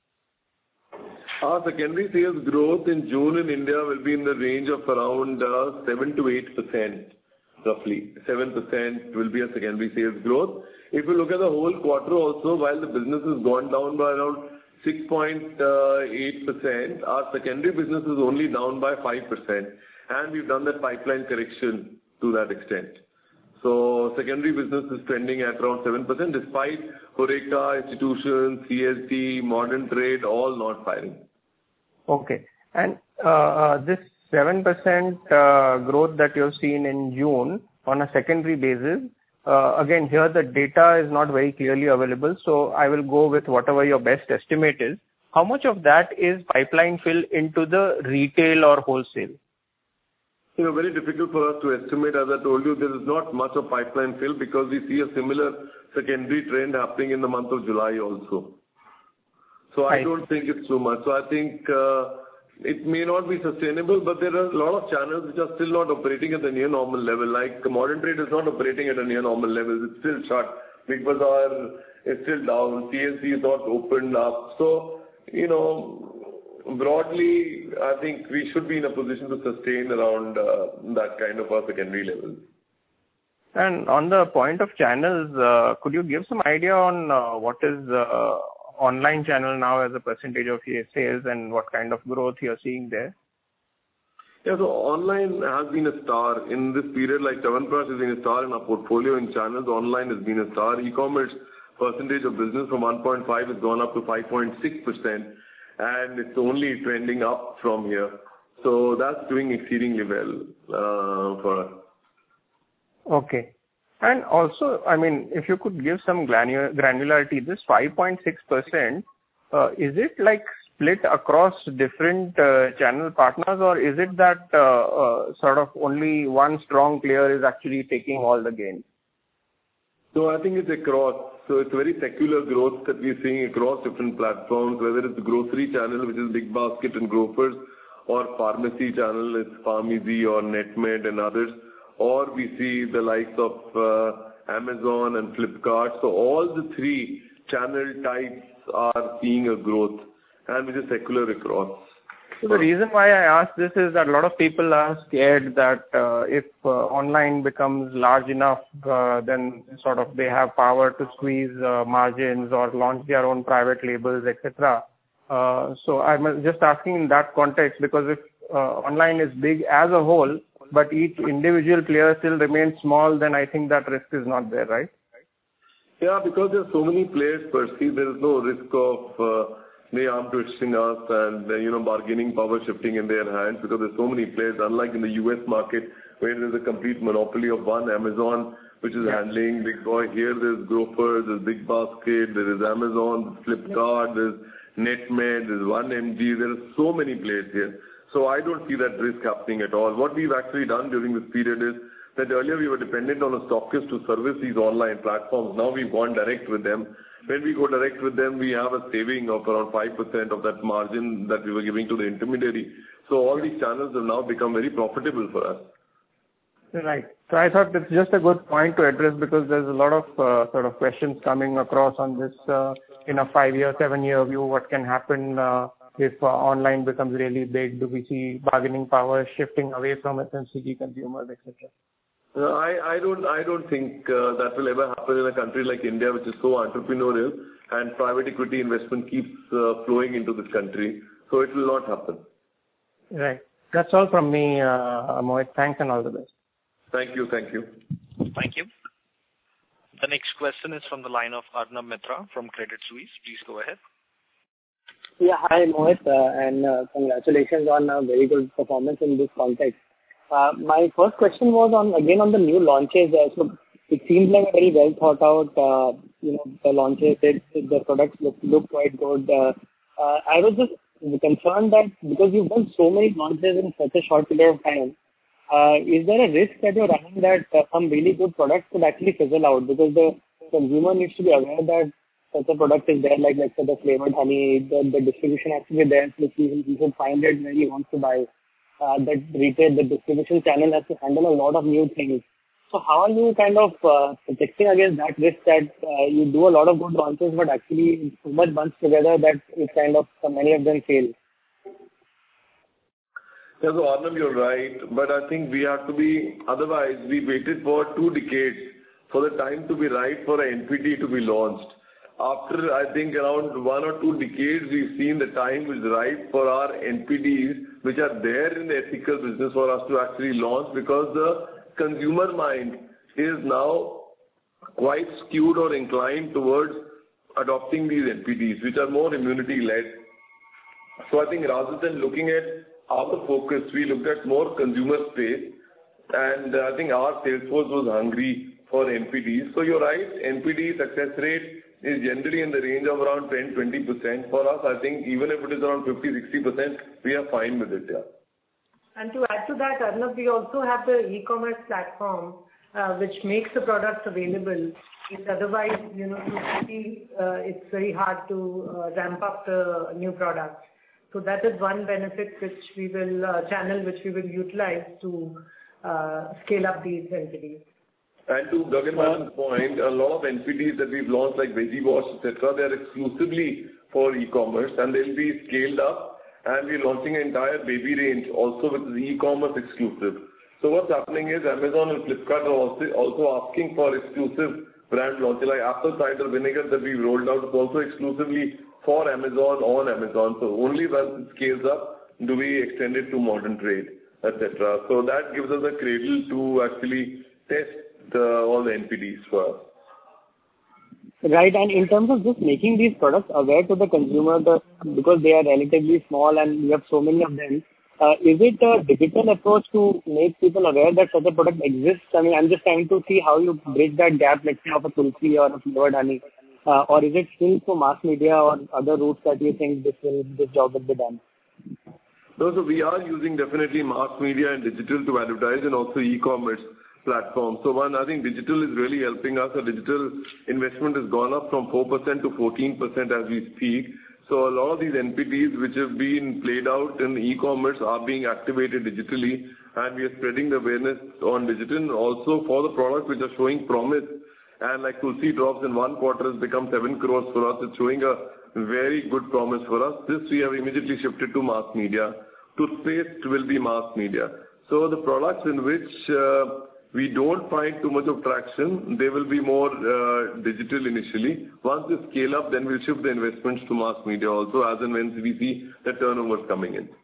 Our secondary sales growth in June in India will be in the range of around uh, seven to eight percent, roughly. seven percent will be a secondary sales growth. If you look at the whole quarter also, while the business has gone down by around six point eight percent, our secondary business is only down by five percent. And we've done that pipeline correction to that extent. So secondary business is trending at around seven percent despite HoReCa, institutions, C S D, modern trade, all not firing. Okay. And uh, this seven percent uh, growth that you've seen in June on a secondary basis, uh, again, here the data is not very clearly available, so I will go with whatever your best estimate is. How much of that is pipeline fill into the retail or wholesale? You know, very difficult for us to estimate. As I told you, there is not much of pipeline fill because we see a similar secondary trend happening in the month of July also. So I, I don't think it's too much. So I think uh, it may not be sustainable, but there are a lot of channels which are still not operating at the near normal level. Like modern trade is not operating at a near normal level. It's still shut. Big Bazaar is still down. C S D is not opened up. So, you know, broadly, I think we should be in a position to sustain around uh, that kind of a secondary level. And on the point of channels, uh, could you give some idea on uh, what is uh, online channel now as a percentage of your sales and what kind of growth you're seeing there? Yeah, so online has been a star in this period. Like Chyawanprash has been a star in our portfolio in channels. Online has been a star. E-commerce percentage of business from one point five has gone up to five point six percent. And it's only trending up from here. So that's doing exceedingly well uh, for us. Okay. And also, I mean, if you could give some granularity, this five point six percent, uh, is it like split across different uh, channel partners, or is it that uh, uh, sort of only one strong player is actually taking all the gains? So I think it's across. So it's very secular growth that we're seeing across different platforms, whether it's the grocery channel, which is Big Basket and Grofers, or pharmacy channel, it's Pharmacy or Netmed and others, or we see the likes of uh, Amazon and Flipkart. So all the three channel types are seeing a growth, and which is secular across. So the reason why I ask this is that a lot of people are scared that uh, if uh, online becomes large enough, uh, then sort of they have power to squeeze uh, margins or launch their own private labels, et cetera. Uh, so I'm just asking in that context, because if uh, online is big as a whole, but each individual player still remains small, then I think that risk is not there, right? Yeah, because there are so many players per se, there is no risk of uh, they arm twisting us and, uh, you know, bargaining power shifting in their hands, because there's so many players, unlike in the U S market where there's a complete monopoly of one, Amazon, which is yeah. handling Big Boy. Here there's Grofers, there's Big Basket, there is Amazon, Flipkart, there's Netmed, there's one M G, there are so many players here. So I don't see that risk happening at all. What we've actually done during this period is that earlier we were dependent on a stockist to service these online platforms. Now we've gone direct with them. When we go direct with them, we have a saving of around five percent of that margin that we were giving to the intermediary. So all these channels have now become very profitable for us. Right. So I thought it's just a good point to address because there's a lot of uh, sort of questions coming across on this uh, in a five-year, seven-year view. What can happen uh, if uh, online becomes really big? Do we see bargaining power shifting away from F M C G consumers, et cetera? No, I, I don't I don't think uh, that will ever happen in a country like India, which is so entrepreneurial, and private equity investment keeps uh, flowing into this country. So it will not happen. Right. That's all from me, uh, Mohit. Thanks and all the best. Thank you. Thank you. Thank you. The next question is from the line of Arnab Mitra from Credit Suisse. Please go ahead. Yeah, hi Mohit, uh, and uh, congratulations on a very good performance in this context. Uh, my first question was on again on the new launches. Uh, so it seems like a very well thought out, uh, you know, the launches. It, the products look, look quite good. Uh, uh, I was just concerned that because you've done so many launches in such a short period of time, uh, is there a risk that you're running that uh, some really good products could actually fizzle out because the consumer needs to be aware that such a product is there, like let's say the flavored honey, the, the distribution has to be there, so he, he should find it where he wants to buy. Uh, that retail, the distribution channel has to handle a lot of new things. So how are you kind of uh, protecting against that risk that uh, you do a lot of good launches, but actually so much bunched together that it kind of, uh, many of them fail? Yeah, so Arnab, you're right, but I think we have to be, otherwise we waited for two decades for the time to be right for an N P D to be launched. After, I think, around one or two decades, we've seen the time is right for our N P Ds, which are there in the ethical business for us to actually launch because the consumer mind is now quite skewed or inclined towards adopting these N P Ds, which are more immunity-led. So I think rather than looking at our focus, we looked at more consumer space, and I think our sales force was hungry for N P Ds. So you're right, N P D success rate is generally in the range of around ten to twenty percent. For us, I think even if it is around fifty to sixty percent, we are fine with it, yeah. And to add to that, Arnab, we also have the e-commerce platform, uh, which makes the products available. It's otherwise, you know, to see, uh, it's very hard to uh, ramp up the new products. So that is one benefit which we will, uh, channel which we will utilize to uh, scale up these N P Ds. And to Gagan Madam's point, a lot of N P Ds that we've launched like Veggie Wash, et cetera, they are exclusively for e-commerce and they'll be scaled up, and we're launching an entire baby range also which is e-commerce exclusive. So what's happening is Amazon and Flipkart are also, also asking for exclusive brand launches like apple cider vinegar that we've rolled out is also exclusively for Amazon on Amazon. So only once it scales up do we extend it to modern trade, et cetera. So that gives us a cradle to actually test The, all the N P Ds for us. Right, and in terms of just making these products aware to the consumer, the, because they are relatively small and we have so many of them, uh, is it a digital approach to make people aware that such a product exists? I mean, I'm just trying to see how you bridge that gap, let's say, of a tulsi or a flavored honey, uh, or is it still for mass media or other routes that you think this will this job will be done? No, so we are using definitely mass media and digital to advertise and also e-commerce platform. So one, I think digital is really helping us. Our digital investment has gone up from four percent to fourteen percent as we speak. So a lot of these N P Ds which have been played out in e-commerce are being activated digitally, and we are spreading the awareness on digital also for the products which are showing promise. And like Tulsi Drops in one quarter has become seven crores for us. It's showing a very good promise for us. This we have immediately shifted to mass media. Toothpaste will be mass media. So the products in which uh, we don't find too much of traction, they will be more uh, digital initially. Once they scale up, then we'll shift the investments to mass media also as and when we see the turnovers coming in.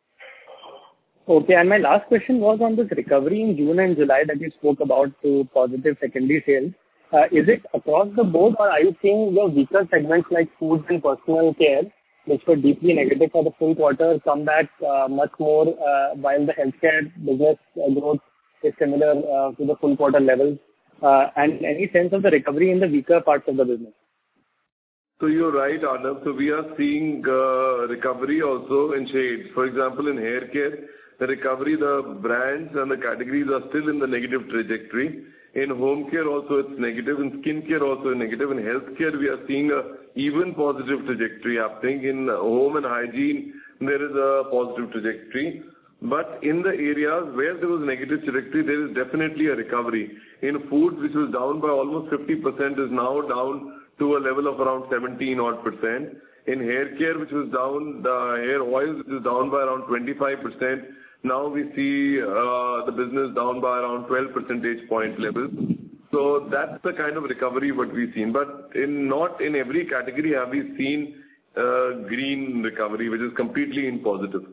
Okay, and my last question was on this recovery in June and July that you spoke about to positive secondary sales. Uh, is it across the board, or are you seeing your weaker segments like foods and personal care, which were deeply negative for the full quarter, come back uh, much more uh, while the healthcare business uh, growth is similar uh, to the full quarter levels, uh, and any sense of the recovery in the weaker parts of the business? So you're right, Arnab. So we are seeing uh, recovery also in shades. For example, in hair care, the recovery, the brands and the categories are still in the negative trajectory. In home care also it's negative, in skin care also negative, in healthcare we are seeing a even positive trajectory happening. In home and hygiene there is a positive trajectory. But in the areas where there was negative trajectory, there is definitely a recovery. In food, which was down by almost fifty percent, is now down to a level of around seventeen odd percent. In hair care, which was down, the hair oils, which is down by around twenty-five percent. Now we see uh, the business down by around twelve percentage point level. So that's the kind of recovery what we've seen. But in not in every category have we seen uh, green recovery, which is completely in positive.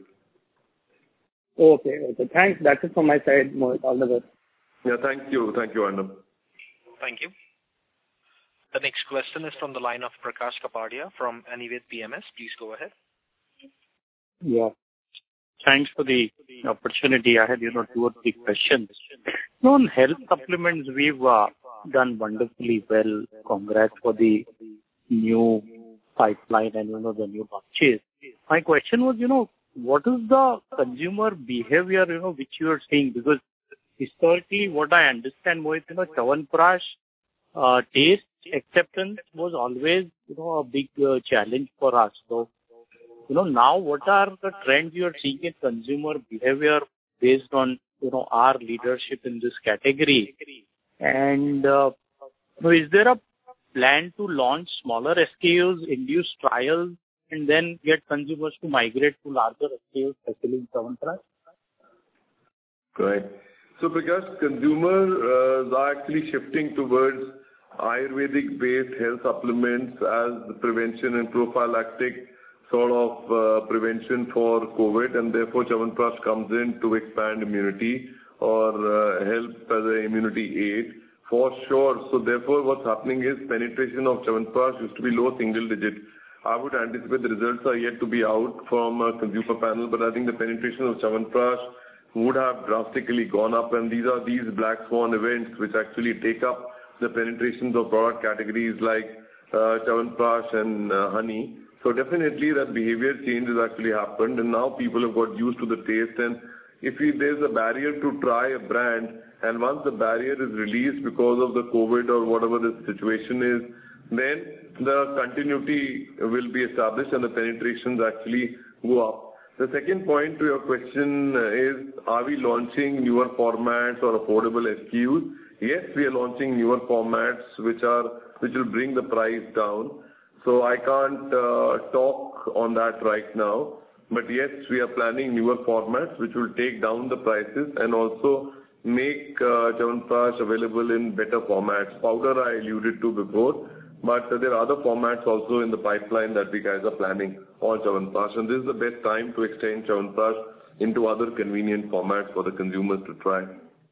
Okay, okay. Thanks. That's it from my side, Mohit. All the best. Yeah, thank you. Thank you, Arnab. Thank you. The next question is from the line of Prakash Kapadia from Anived P M S. Please go ahead. Yeah. Thanks for the opportunity. I had, you know, two or three questions. So on health supplements, we've uh, done wonderfully well. Congrats for the new pipeline and, you know, the new launches. My question was, you know, what is the consumer behavior, you know, which you are seeing? Because historically, what I understand, Mohit, you know, Chyawanprash uh, taste acceptance was always, you know, a big uh, challenge for us. So, you know, now what are the trends you are seeing in consumer behavior based on, you know, our leadership in this category? And uh, is there a plan to launch smaller S K Us, induce trials, and then get consumers to migrate to larger S K Us, especially in Chyawanprash? Right. So because consumers uh, are actually shifting towards Ayurvedic-based health supplements as the prevention and prophylactic sort of uh, prevention for COVID, and therefore Chyawanprash comes in to expand immunity or uh, help as an immunity aid for sure. So therefore what's happening is penetration of Chyawanprash used to be low single digit. I would anticipate the results are yet to be out from a consumer panel, but I think the penetration of Chyawanprash would have drastically gone up, and these are these black swan events which actually take up the penetrations of product categories like uh, Chyawanprash and uh, honey. So definitely that behavior change has actually happened, and now people have got used to the taste. And if we, there's a barrier to try a brand, and once the barrier is released because of the COVID or whatever the situation is, then the continuity will be established and the penetrations actually go up. The second point to your question is, are we launching newer formats or affordable S K Us? Yes, we are launching newer formats which are which will bring the price down. So I can't uh, talk on that right now. But yes, we are planning newer formats which will take down the prices and also make uh, Chyawanprash available in better formats. Powder I alluded to before, but uh, there are other formats also in the pipeline that we guys are planning on Chyawanprash. And this is the best time to extend Chyawanprash into other convenient formats for the consumers to try.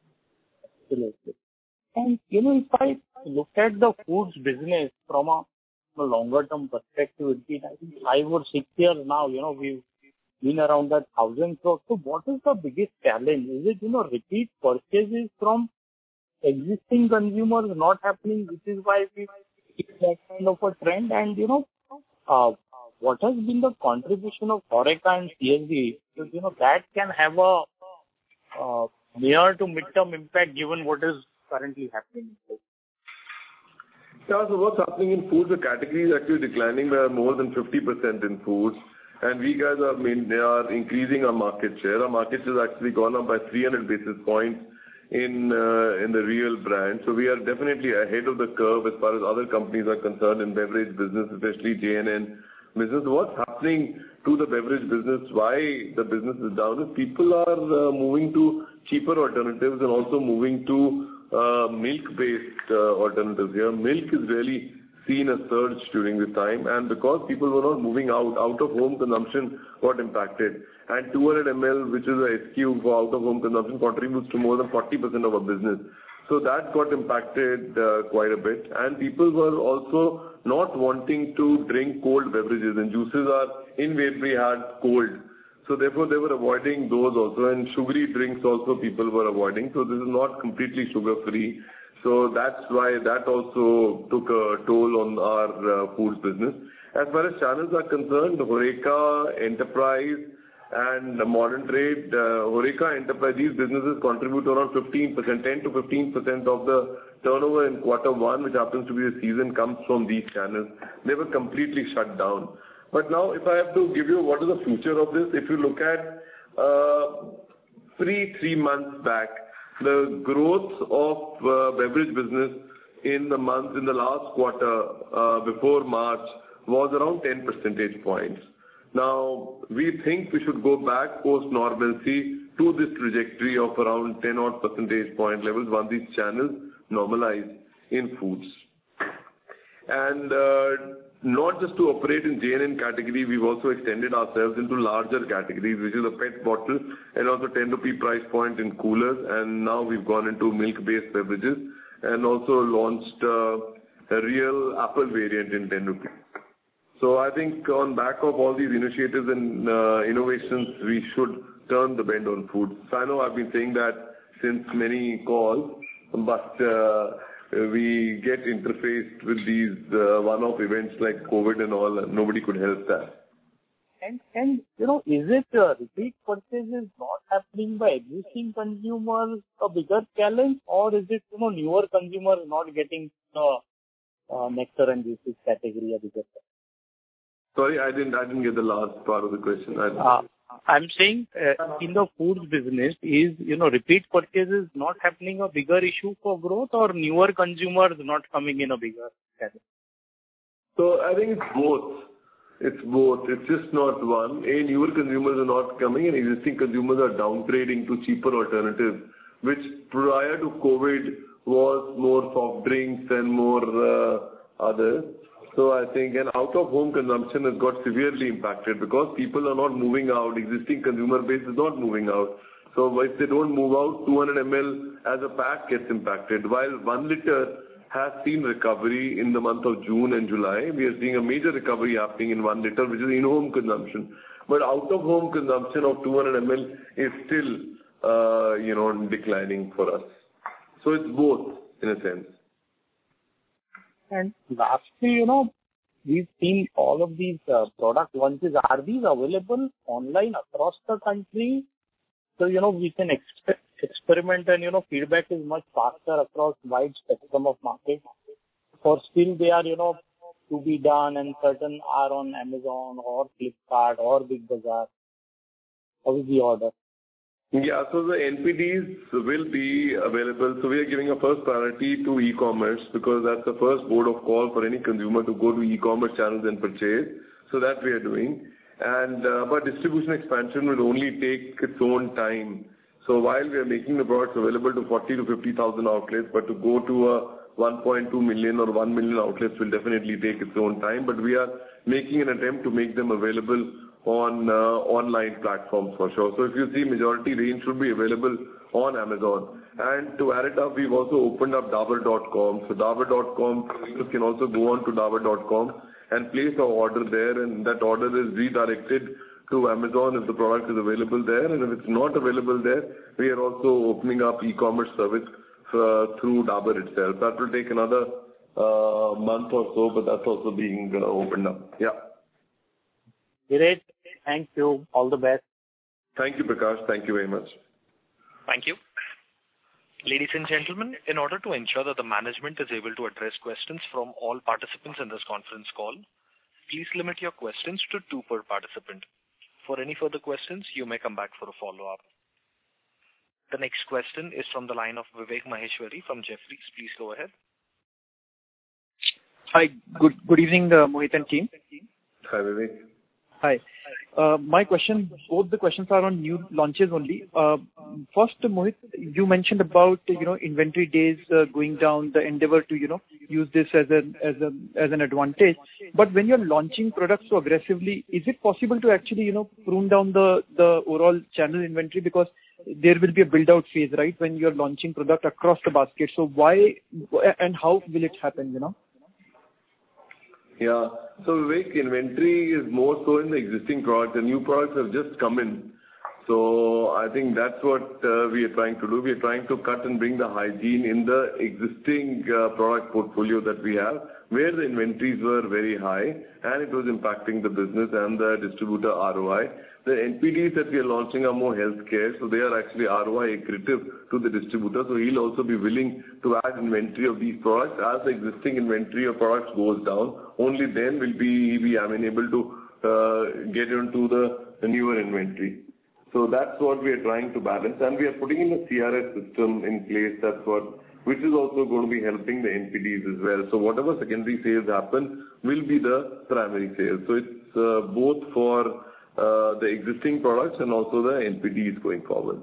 Absolutely. And, you know, if I look at the foods business from a, a longer term perspective, it's been, I think, five or six years now, you know, we've been around that thousand crores. So what is the biggest challenge? Is it, you know, repeat purchases from existing consumers not happening, which is why we see that kind of a trend? And, you know, uh, what has been the contribution of HoReCa and C S D? Because, you know, that can have a uh, near to mid-term impact given what is currently happening. Yeah, so what's happening in foods, the category is actually declining by more than fifty percent in foods. And we guys are, I mean, they are increasing our market share. Our market share has actually gone up by three hundred basis points in uh, in the real brand. So we are definitely ahead of the curve as far as other companies are concerned in beverage business, especially J N N business. What's happening to the beverage business, why the business is down, is people are uh, moving to cheaper alternatives and also moving to uh, milk-based uh, alternatives here. Milk is really seen a surge during this time, and because people were not moving out, out-of-home consumption got impacted. And two hundred milliliters, which is a S K U for out-of-home consumption, contributes to more than forty percent of our business. So that got impacted uh, quite a bit. And people were also not wanting to drink cold beverages, and juices are invariably had cold. So therefore they were avoiding those also, and sugary drinks also people were avoiding. So this is not completely sugar-free. So that's why that also took a toll on our uh, foods business. As far as channels are concerned, HoReCa, Enterprise, and modern trade, uh, HoReCa Enterprise, these businesses contribute around fifteen percent, ten to fifteen percent of the turnover in quarter one, which happens to be the season, comes from these channels. They were completely shut down. But now, if I have to give you what is the future of this, if you look at uh, pre three months back, the growth of uh, beverage business in the month, in the last quarter uh, before March was around ten percentage points. Now, we think we should go back post-normalcy to this trajectory of around ten odd percentage point levels once these channels normalize in foods. And uh, not just to operate in J N N category, we've also extended ourselves into larger categories, which is a pet bottle and also ten rupee price point in coolers. And now we've gone into milk-based beverages and also launched uh, a real apple variant in ten rupees. So I think on back of all these initiatives and uh, innovations, we should turn the bend on food. So I know I've been saying that since many calls, but uh, we get interfaced with these uh, one-off events like COVID and all, and nobody could help that. And, and you know, is it uh, repeat purchases not happening by existing consumers a bigger challenge, or is it, you know, newer consumers not getting the uh, nectar and juices category a bigger challenge? Sorry, I didn't I didn't get the last part of the question. Uh, I'm saying uh, in the foods business, is, you know, repeat purchases not happening a bigger issue for growth, or newer consumers not coming in a bigger category? So I think it's both. It's both. It's just not one. A, newer consumers are not coming and existing consumers are downtrading to cheaper alternatives, which prior to COVID was more soft drinks and more uh, others. So I think an out-of-home consumption has got severely impacted because people are not moving out. Existing consumer base is not moving out. So if they don't move out, two hundred milliliters as a pack gets impacted. While one liter has seen recovery in the month of June and July, we are seeing a major recovery happening in one liter, which is in-home consumption. But out-of-home consumption of two hundred milliliters is still, uh, you know, declining for us. So it's both in a sense. And lastly, you know, we've seen all of these uh, product launches. Are these available online across the country? So, you know, we can exp- experiment and, you know, feedback is much faster across wide spectrum of market. Or still they are, you know, to be done, and certain are on Amazon or Flipkart or Big Bazaar. How is the order? Yeah, so the N P Ds will be available. So we are giving a first priority to e-commerce because that's the first board of call for any consumer to go to e-commerce channels and purchase. So that we are doing. And uh, but distribution expansion will only take its own time. So while we are making the products available to forty to fifty thousand outlets, but to go to a one point two million or one million outlets will definitely take its own time. But we are making an attempt to make them available on uh, online platforms for sure. So if you see, majority range should be available on Amazon. And to add it up, we've also opened up Dabur dot com. So Dabur dot com, users can also go on to Dabur dot com and place an order there, and that order is redirected to Amazon if the product is available there. And if it's not available there, we are also opening up e-commerce service uh, through Dabur itself. That will take another uh, month or so, but that's also being uh, opened up. Yeah. Great. Thank you. All the best. Thank you, Prakash. Thank you very much. Thank you. Ladies and gentlemen, in order to ensure that the management is able to address questions from all participants in this conference call, please limit your questions to two per participant. For any further questions, you may come back for a follow-up. The next question is from the line of Vivek Maheshwari from Jefferies. Please go ahead. Hi. Good good evening, uh, Mohit and team. Hi, Vivek. Hi. Uh, my question, both the questions are on new launches only. Uh, first, Mohit, you mentioned about, you know, inventory days uh, going down, the endeavor to, you know, use this as an as a as an advantage. But when you're launching products so aggressively, is it possible to actually, you know, prune down the the overall channel inventory, because there will be a build-out phase, right, when you're launching product across the basket. So why and how will it happen, you know? Yeah. So Vivek, inventory is more so in the existing products. The new products have just come in. So I think that's what uh, we are trying to do. We are trying to cut and bring the hygiene in the existing uh, product portfolio that we have, where the inventories were very high and it was impacting the business and the distributor R O I. The N P Ds that we are launching are more healthcare, so they are actually R O I accretive to the distributor. So he'll also be willing to add inventory of these products as the existing inventory of products goes down. Only then will be be I mean able to uh, get into the, the newer inventory. So that's what we are trying to balance, and we are putting in a C R S system in place. That's what, which is also going to be helping the N P Ds as well. So whatever secondary sales happen will be the primary sales. So it's uh, both for uh, the existing products and also the N P Ds going forward.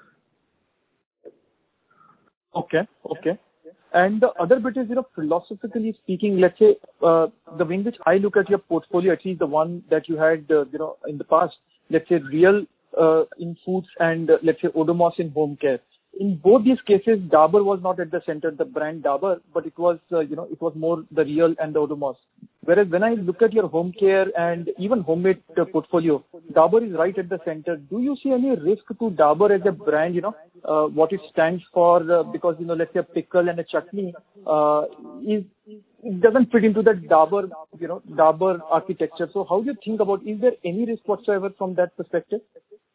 Okay, okay. And the other bit is, you know, philosophically speaking, let's say uh, the way in which I look at your portfolio, at least the one that you had, uh, you know, in the past, let's say real uh, in foods and uh, let's say Odomos in home care. In both these cases, Dabur was not at the center, the brand Dabur, but it was, uh, you know, it was more the real and the Odomos. Whereas when I look at your home care and even homemade uh, portfolio, Dabur is right at the center. Do you see any risk to Dabur as a brand, you know, uh, what it stands for? Uh, because, you know, let's say a pickle and a chutney, uh, is, it doesn't fit into the Dabur, you know, Dabur architecture. So how do you think about, is there any risk whatsoever from that perspective?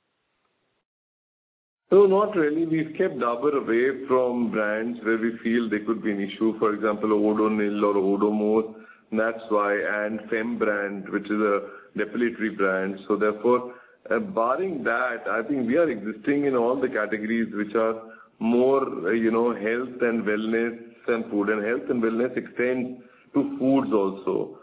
So not really. We've kept Dabur away from brands where we feel there could be an issue. For example, Odonil or Odomos. That's why, and Fem brand, which is a depilatory brand. So therefore, uh, barring that, I think we are existing in all the categories which are more, uh, you know, health and wellness and food. And health and wellness extends to foods also.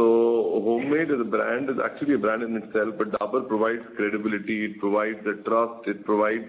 So Homemade as a brand is actually a brand in itself, but Dabur provides credibility, it provides the trust, it provides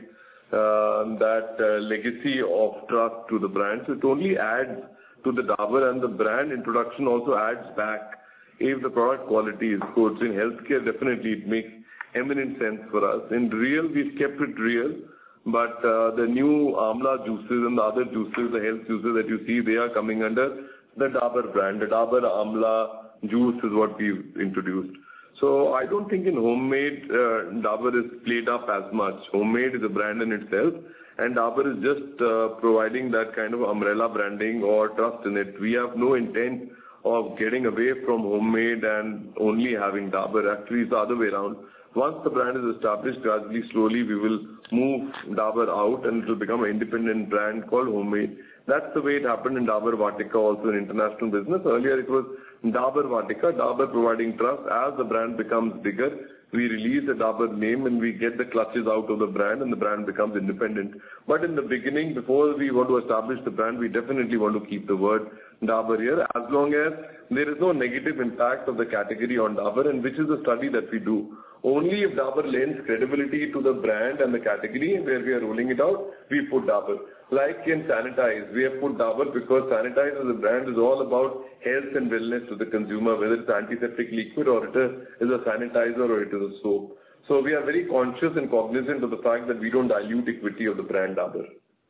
uh, that uh, legacy of trust to the brand. So it only adds to the Dabur, and the brand introduction also adds back if the product quality is good. So in healthcare, definitely it makes eminent sense for us. In real, we've kept it real, but uh, the new Amla juices and the other juices, the health juices that you see, they are coming under the Dabur brand. The Dabur Amla juice is what we've introduced. So I don't think in Homemade, uh, Dabur is played up as much. Homemade is a brand in itself, and Dabur is just uh, providing that kind of umbrella branding or trust in it. We have no intent of getting away from Homemade and only having Dabur. Actually, it's the other way around. Once the brand is established, gradually, slowly, we will move Dabur out and it will become an independent brand called Homemade. That's the way it happened in Dabur Vatika, also in international business. Earlier, it was Dabur Vatika, Dabur providing trust. As the brand becomes bigger, we release the Dabur name and we get the clutches out of the brand and the brand becomes independent. But in the beginning, before we want to establish the brand, we definitely want to keep the word Dabur here, as long as there is no negative impact of the category on Dabur, and which is the study that we do. Only if Dabur lends credibility to the brand and the category where we are rolling it out, we put Dabur. Like in Sanitize, we have put Dabur because Sanitize as a brand is all about health and wellness to the consumer, whether it's antiseptic liquid or it is a sanitizer or it is a soap. So we are very conscious and cognizant of the fact that we don't dilute equity of the brand Dabur.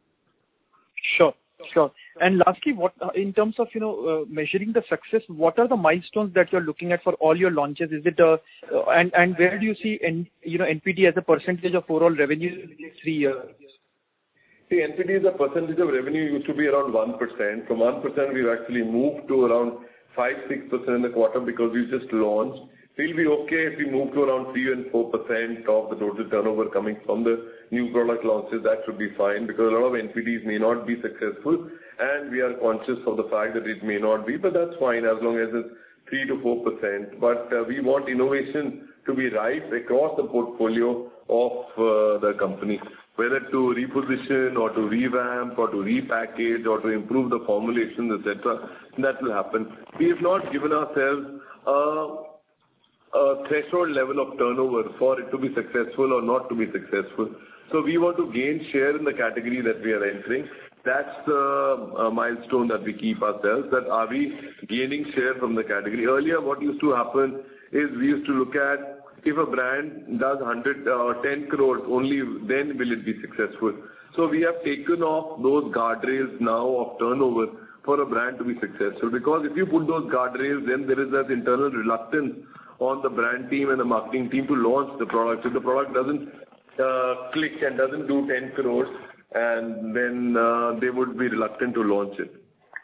Sure. Sure. And lastly, what in terms of, you know, uh, measuring the success, what are the milestones that you're looking at for all your launches? Is it, uh, uh, and, and where do you see, N, you know, N P D as a percentage of overall revenue in the next three years? See, N P D as a percentage of revenue used to be around one percent. From one percent, we've actually moved to around five to six percent in the quarter because we've just launched. We'll be okay if we move to around three and four percent of the total turnover coming from the new product launches. That should be fine because a lot of N P Ds may not be successful and we are conscious of the fact that it may not be, but that's fine as long as it's three to four percent. But uh, we want innovation to be right across the portfolio of uh, the company, whether to reposition or to revamp or to repackage or to improve the formulations, et cetera. That will happen. We have not given ourselves a a threshold level of turnover for it to be successful or not to be successful. So we want to gain share in the category that we are entering. That's the uh, milestone that we keep ourselves, that are we gaining share from the category. Earlier, what used to happen is we used to look at if a brand does one hundred or ten crores, only then will it be successful. So we have taken off those guardrails now of turnover for a brand to be successful. Because if you put those guardrails, then there is that internal reluctance on the brand team and the marketing team to launch the product. If the product doesn't uh, click and doesn't do ten crores, and then uh, they would be reluctant to launch it.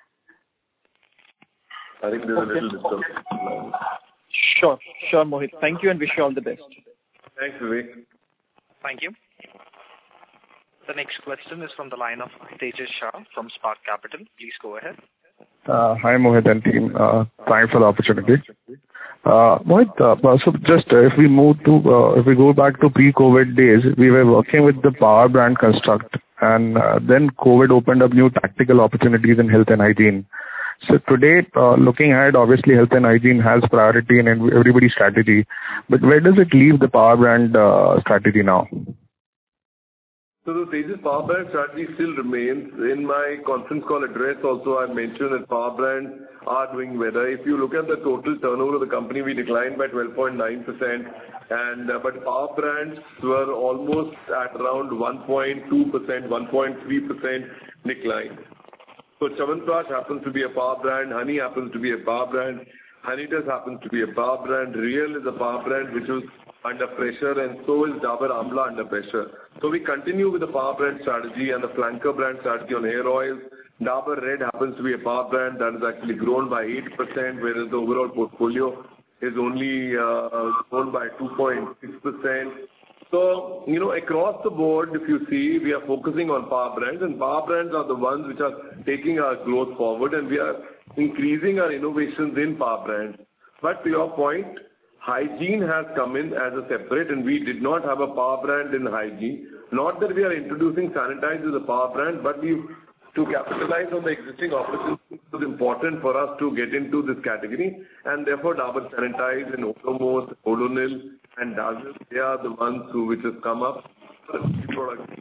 I think there's okay. a little disturbance. Sure, sure, Mohit. Thank you and wish you all the best. Thanks, Vivek. Thank you. The next question is from the line of Tejas Shah from Spark Capital. Please go ahead. Uh, hi, Mohit and team. Uh, thanks for the opportunity. Uh, Mohit, uh, so just uh, if we move to, uh, if we go back to pre-COVID days, we were working with the power brand construct, and uh, then COVID opened up new tactical opportunities in health and hygiene. So today, uh, looking ahead, obviously health and hygiene has priority in everybody's strategy, but where does it leave the power brand uh, strategy now? So the Tejas power brand strategy still remains. In my conference call address also, I mentioned that power brands are doing better. If you look at the total turnover of the company, we declined by twelve point nine percent, and uh, but power brands were almost at around one point two percent, one point three percent decline. So Chyawanprash happens to be a power brand, Honey happens to be a power brand, Honitus happens to be a power brand, Real is a power brand which was under pressure, and so is Dabur Amla under pressure. So we continue with the power brand strategy and the flanker brand strategy on hair oils. Dabur Red happens to be a power brand that has actually grown by eight percent, whereas the overall portfolio is only uh, grown by two point six percent. So, you know, across the board, if you see, we are focusing on power brands, and power brands are the ones which are taking our growth forward, and we are increasing our innovations in power brands. But to your point, hygiene has come in as a separate, and we did not have a power brand in hygiene. Not that we are introducing Sanitize as a power brand, but we to capitalize on the existing opportunities, it was important for us to get into this category, and therefore Dabur Sanitize and Odomos, Odonil and Dazzl, they are the ones who which has come up for new products.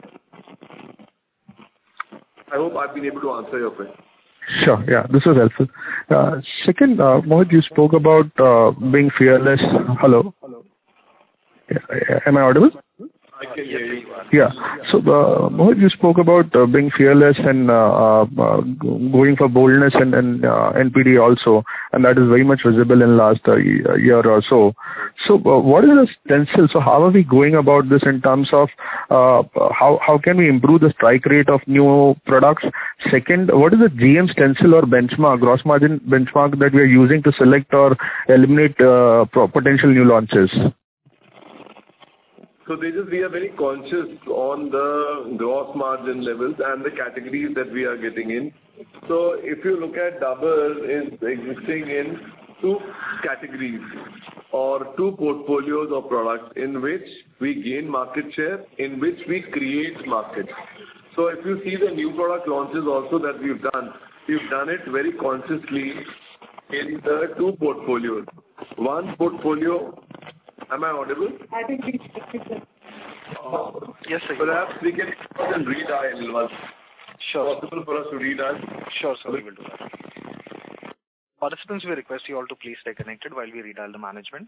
I hope I've been able to answer your question. Sure, yeah, this was helpful. Uh, second, uh, Mohit, you spoke about uh, being fearless. Hello? Hello. Yeah, am I audible? I can hear you. Yeah. So, uh, Mohit, you spoke about uh, being fearless and uh, uh, going for boldness and, and uh, N P D also, and that is very much visible in last uh, year or so. So, uh, what is the stencil? So, how are we going about this in terms of uh, how how can we improve the strike rate of new products? Second, what is the G M stencil or benchmark, gross margin benchmark that we are using to select or eliminate uh, potential new launches? So they just, we are very conscious on the gross margin levels and the categories that we are getting in. So if you look at Dabur is existing in two categories or two portfolios of products in which we gain market share, in which we create market. So if you see the new product launches also that we've done, we've done it very consciously in the two portfolios. One portfolio. Am I audible? I think we uh, Yes, sir. Perhaps we can redial once. Sure. Possible for us to redial? Sure, sir. We will do that. Participants, we request you all to please stay connected while we redial the management.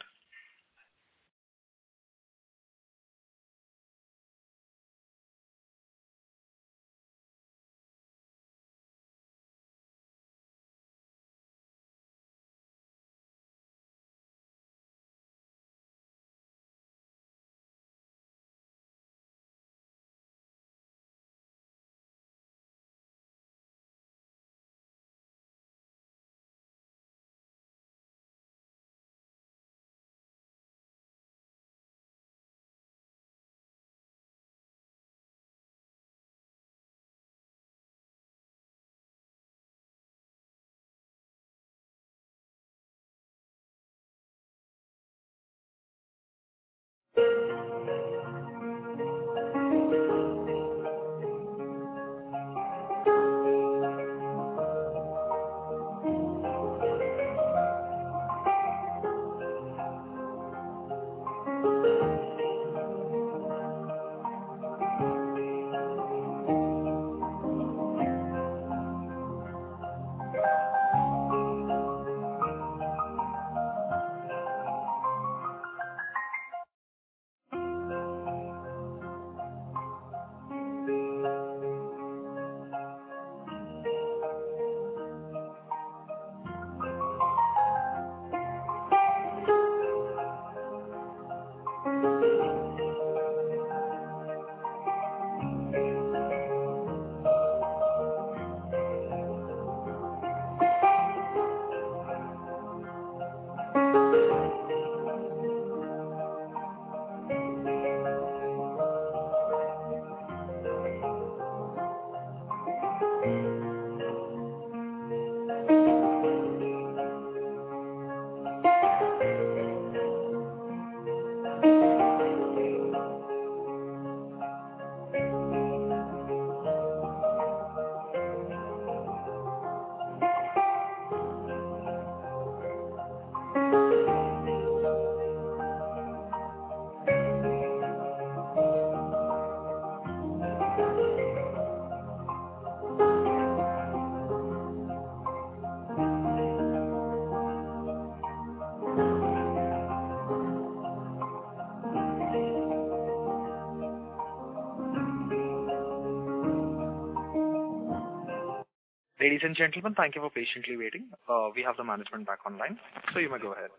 Ladies and gentlemen, thank you for patiently waiting. Uh, we have the management back online, so you may go ahead.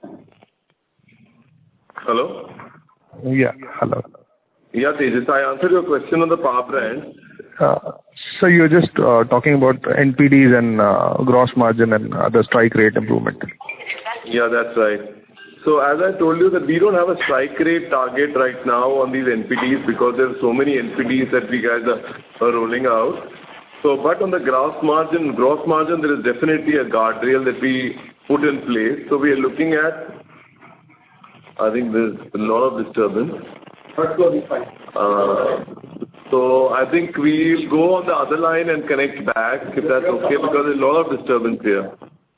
Hello? Yeah, hello. Yeah, Tejas, I answered your question on the power brand. Uh, so you're just uh, talking about N P Ds and uh, gross margin and uh, the strike rate improvement. Yeah, that's right. So as I told you that we don't have a strike rate target right now on these N P Ds because there are so many N P Ds that we guys are, are rolling out. So, but on the gross margin, gross margin, there is definitely a guardrail that we put in place. So we are looking at, I think there's a lot of disturbance. Uh, so I think we'll go on the other line and connect back if that's okay because there's a lot of disturbance here.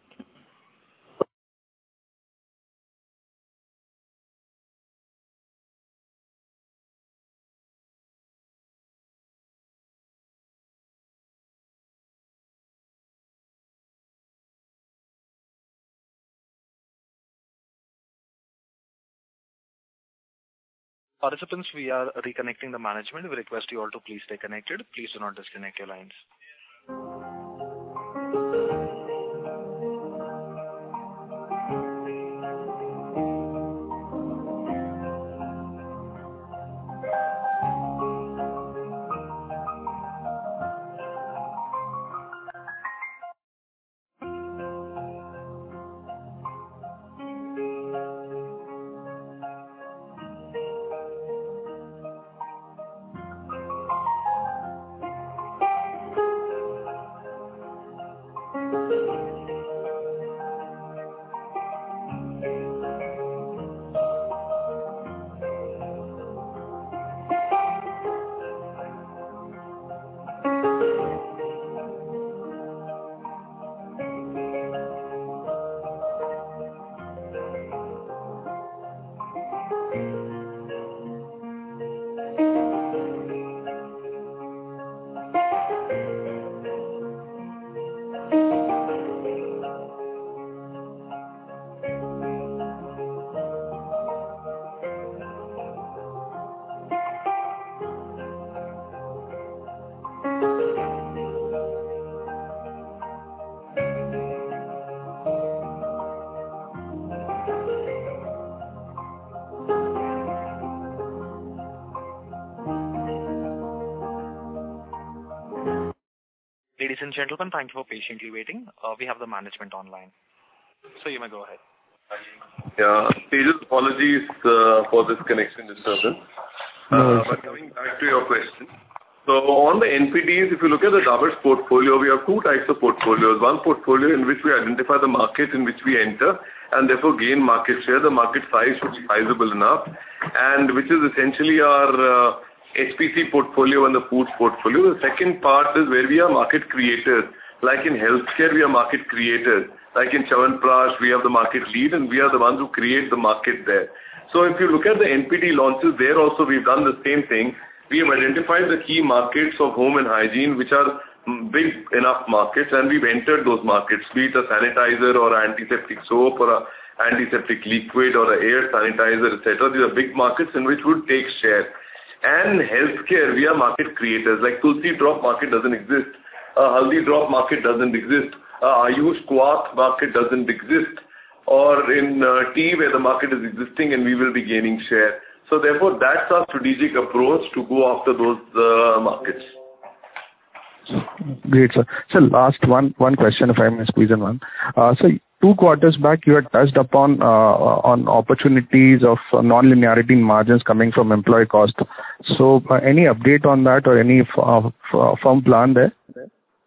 Participants, we are reconnecting the management. We request you all to please stay connected. Please do not disconnect your lines. Ladies and gentlemen, thank you for patiently waiting. Uh, we have the management online. So you may go ahead. Yeah, Tejas, apologies uh, for this connection disturbance. Uh, but coming back to your question. So on the N P Ds, if you look at the Dabur's portfolio, we have two types of portfolios. One portfolio in which we identify the market in which we enter and therefore gain market share. The market size should be sizable enough, and which is essentially our uh, H P C portfolio and the foods portfolio. The second part is where we are market creators. Like in healthcare, we are market creators. Like in Chyawanprash, we have the market lead and we are the ones who create the market there. So if you look at the N P D launches, there also we've done the same thing. We have identified the key markets of home and hygiene, which are big enough markets, and we've entered those markets, be it a sanitizer or antiseptic soap or a antiseptic liquid or an air sanitizer, et cetera. These are big markets in which would take share. And healthcare, we are market creators. Like Tulsi drop market doesn't exist. A Haldi drop market doesn't exist. A Ayush Kwath market doesn't exist. Or in uh, tea where the market is existing and we will be gaining share. So therefore, that's our strategic approach to go after those uh, markets. Great, sir. So last one one question, if I may squeeze in one. Uh, so two quarters back, you had touched upon uh, on opportunities of uh, non-linearity in margins coming from employee cost. So uh, any update on that or any f- uh, f- firm plan there?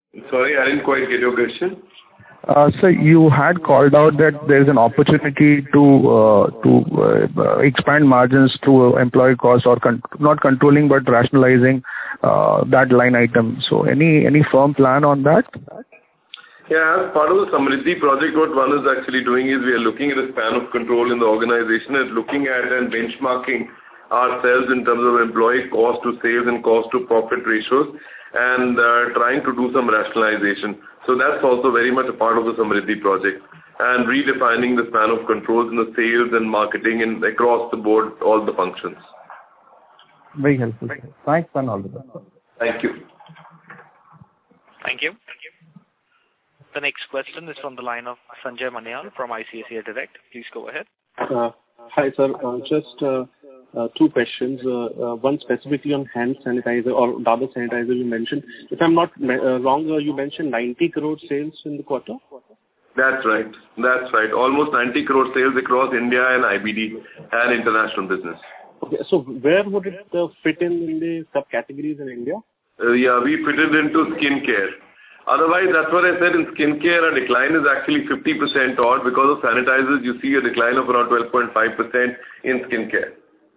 Sorry, I didn't quite get your question. Uh, so you had called out that there is an opportunity to uh, to uh, expand margins through employee costs or con- not controlling but rationalizing uh, that line item. So any any firm plan on that? Yeah, as part of the Samriddhi project, what one is actually doing is we are looking at a span of control in the organization and looking at and benchmarking ourselves in terms of employee cost to sales and cost to profit ratios and uh, trying to do some rationalization. So that's also very much a part of the Samriddhi project and redefining the span of controls in the sales and marketing and across the board, all the functions. Very helpful. Thanks and all the best. Thank you. Thank you. The next question is from the line of Sanjay Manyal from I C I C I Direct. Please go ahead. Uh, hi, sir. Uh, just uh, uh, two questions. Uh, uh, one specifically on hand sanitizer or Dabur sanitizer you mentioned. If I'm not uh, wrong, uh, you mentioned ninety crore sales in the quarter? That's right. That's right. Almost ninety crore sales across India and I B D and international business. Okay. So where would it uh, fit in in the subcategories in India? Uh, yeah, we fit it into skincare. Otherwise, that's what I said, in skincare, a decline is actually fifty percent odd. Because of sanitizers, you see a decline of around twelve point five percent in skincare.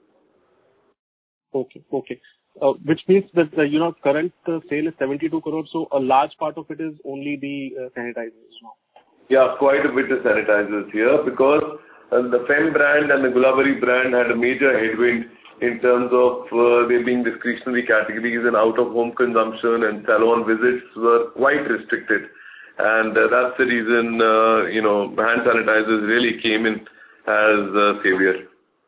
Okay, okay. Uh, which means that, uh, you know, current uh, sale is seventy-two crores, so a large part of it is only the uh, sanitizers now. Yeah, quite a bit of sanitizers here because uh, the Fem brand and the Gulabari brand had a major headwind in terms of uh, they being discretionary categories and out-of-home consumption and salon visits were quite restricted. And uh, that's the reason, uh, you know, hand sanitizers really came in as a savior.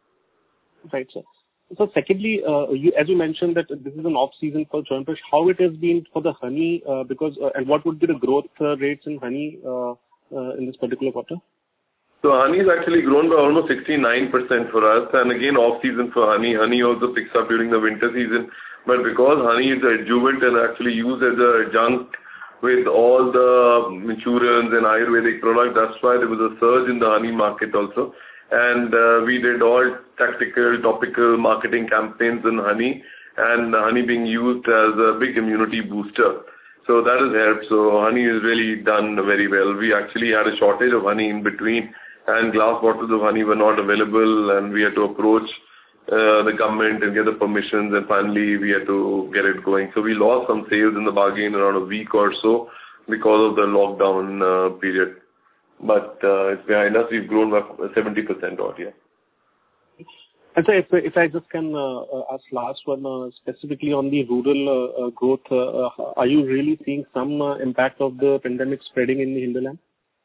Right, sir. So secondly, uh, you, as you mentioned that this is an off-season for Chyawanprash, how it has been for the honey, uh, because uh, and what would be the growth uh, rates in honey uh, uh, in this particular quarter? So honey has actually grown by almost sixty-nine percent for us, and again off-season for honey. Honey also picks up during the winter season, but because honey is adjuvant and actually used as a adjunct with all the insurance and Ayurvedic products, that's why there was a surge in the honey market also. And uh, we did all tactical, topical marketing campaigns in honey, and honey being used as a big immunity booster. So that has helped. So honey is really done very well. We actually had a shortage of honey in between, and glass bottles of honey were not available, and we had to approach uh, the government and get the permissions, and finally we had to get it going. So we lost some sales in the bargain around a week or so because of the lockdown uh, period. But uh, it's behind us. We've grown by seventy percent odd, yeah. And so if, if I just can uh, ask last one, uh, specifically on the rural uh, uh, growth, uh, are you really seeing some uh, impact of the pandemic spreading in the hinterland?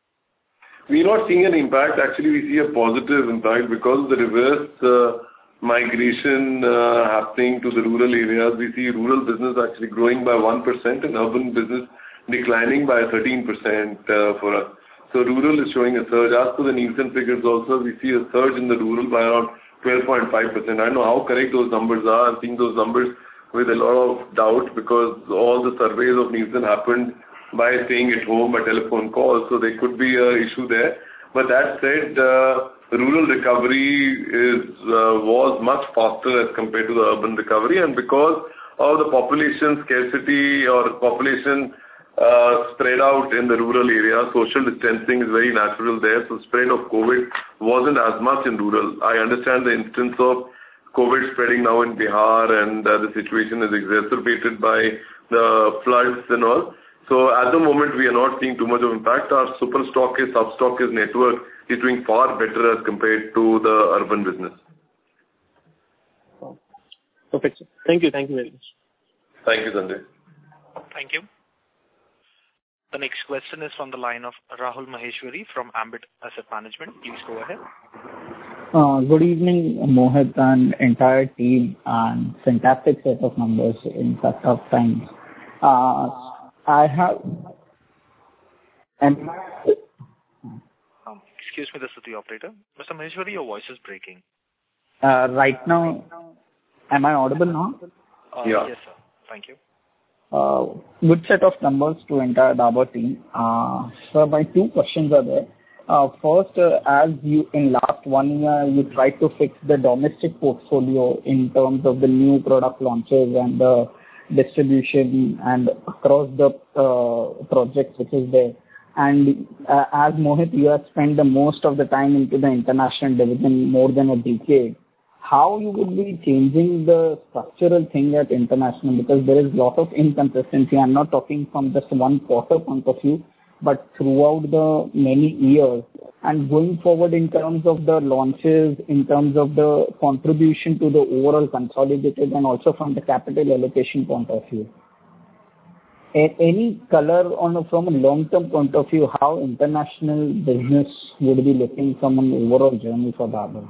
We're not seeing an impact. Actually, we see a positive impact because of the reverse uh, migration uh, happening to the rural areas. We see rural business actually growing by one percent and urban business declining by thirteen percent uh, for us. So rural is showing a surge. As for the Nielsen figures also, we see a surge in the rural by around twelve point five percent. I don't know how correct those numbers are. I'm seeing those numbers with a lot of doubt because all the surveys of Nielsen happened by staying at home by telephone calls, so there could be an issue there. But that said, uh, rural recovery is uh, was much faster as compared to the urban recovery, and because of the population scarcity or population uh, spread out in the rural area, social distancing is very natural there, so spread of COVID wasn't as much in rural. I understand the instance of COVID spreading now in Bihar, and uh, the situation is exacerbated by the floods and all. So at the moment, we are not seeing too much of impact. Our super stockist, sub-stockist network is doing far better as compared to the urban business. Perfect. Thank you. Thank you very much. Thank you, Sanjay. Thank you. The next question is from the line of Rahul Maheshwari from Ambit Asset Management. Please go ahead. Uh, good evening, Mohit and entire team, and fantastic set of numbers in such tough times. Uh, I have... Um, excuse me, this is the operator. Mister Maheshwari, your voice is breaking. Uh, right now, am I audible now? Uh, yeah. Yes, sir. Thank you. Uh, good set of numbers to entire Dabur team. Uh, so my two questions are there. Uh, first, uh, as you in last one year, you tried to fix the domestic portfolio in terms of the new product launches and the distribution and across the uh, projects which is there. And uh, as Mohit, you have spent the most of the time into the international division, more than a decade. How you would be changing the structural thing at international, because there is a lot of inconsistency. I'm not talking from just one quarter point of view, but throughout the many years. And going forward in terms of the launches, in terms of the contribution to the overall consolidated, and also from the capital allocation point of view. A- any color on a, from a long-term point of view, how international business would be looking from an overall journey for Dabur?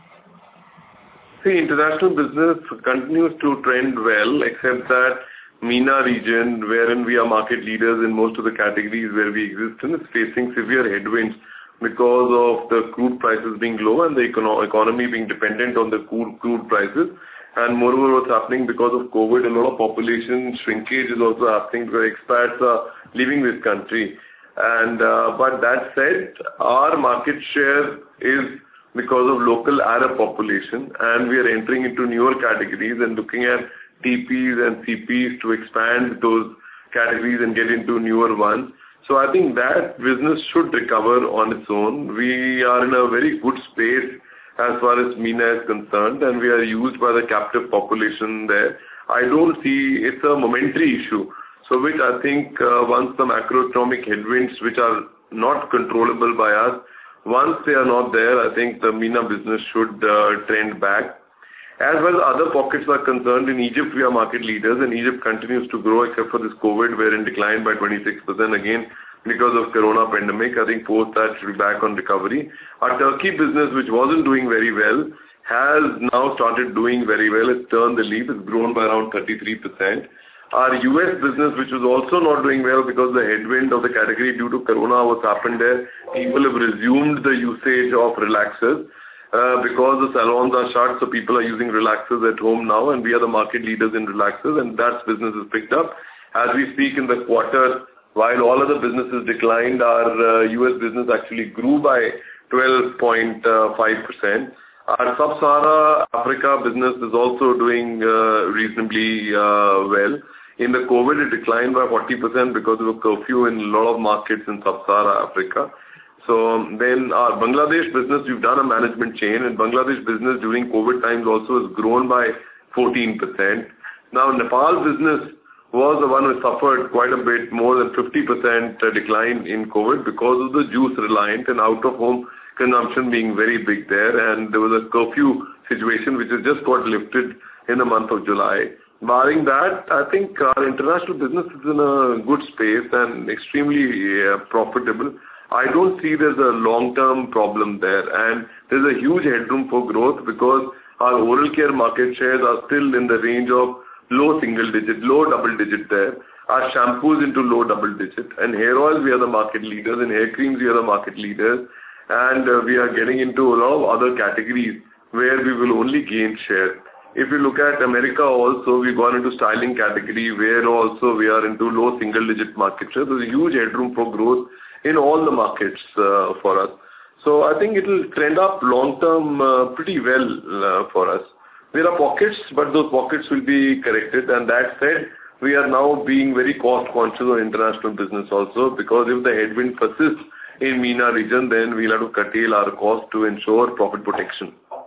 See, international business continues to trend well, except that MENA region, wherein we are market leaders in most of the categories where we exist in, is facing severe headwinds because of the crude prices being low and the econo- economy being dependent on the crude, crude prices. And moreover, what's happening because of COVID, a lot of population shrinkage is also happening because expats are leaving this country. And uh, but that said, our market share is because of local Arab population, and we are entering into newer categories and looking at T Ps and C Ps to expand those categories and get into newer ones. So I think that business should recover on its own. We are in a very good space as far as MENA is concerned, and we are used by the captive population there. I don't see it's a momentary issue. So which I think uh, once the macroeconomic headwinds, which are not controllable by us, once they are not there, I think the MENA business should uh, trend back. As well as other pockets are concerned, in Egypt we are market leaders, and Egypt continues to grow except for this COVID, wherein declined by twenty-six percent again because of corona pandemic. I think post that should be back on recovery. Our Turkey business, which wasn't doing very well, has now started doing very well. It's turned the leaf. It's grown by around thirty-three percent. Our U S business, which was also not doing well because the headwind of the category due to corona, what's happened there, people have resumed the usage of relaxers. Uh, because the salons are shut, so people are using relaxers at home now, and we are the market leaders in relaxers, and that business is picked up. As we speak in the quarter, while all other businesses declined, our uh, U S business actually grew by twelve point five percent. Our Sub-Sahara Africa business is also doing uh, reasonably uh, well. In the COVID, it declined by forty percent because of a curfew in a lot of markets in Sub-Sahara Africa. So then our Bangladesh business, we've done a management change, and Bangladesh business during COVID times also has grown by fourteen percent. Now Nepal business was the one who suffered quite a bit, more than fifty percent decline in COVID because of the juice reliant and out-of-home consumption being very big there, and there was a curfew situation which has just got lifted in the month of July. Barring that, I think our international business is in a good space and extremely uh, profitable. I don't see there's a long-term problem there, and there's a huge headroom for growth because our oral care market shares are still in the range of low single digit, low double digit there. Our shampoos into low double digit, and hair oils we are the market leaders, and hair creams we are the market leaders, and uh, we are getting into a lot of other categories where we will only gain share. If you look at America also, we've gone into styling category where also we are into low single digit market share. There's a huge headroom for growth in all the markets uh, for us. So I think it will trend up long term uh, pretty well uh, for us. There are pockets, but those pockets will be corrected. And that said, we are now being very cost conscious of international business also, because if the headwind persists in MENA region, then we'll have to curtail our cost to ensure profit protection.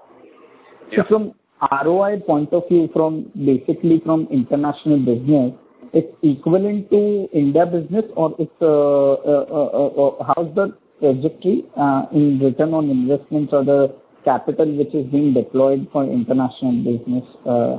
Yeah. So from R O I point of view, from basically from international business, it's equivalent to India business, or it's uh, uh, uh, uh, how's the trajectory uh, in return on investments or the capital which is being deployed for international business? Uh,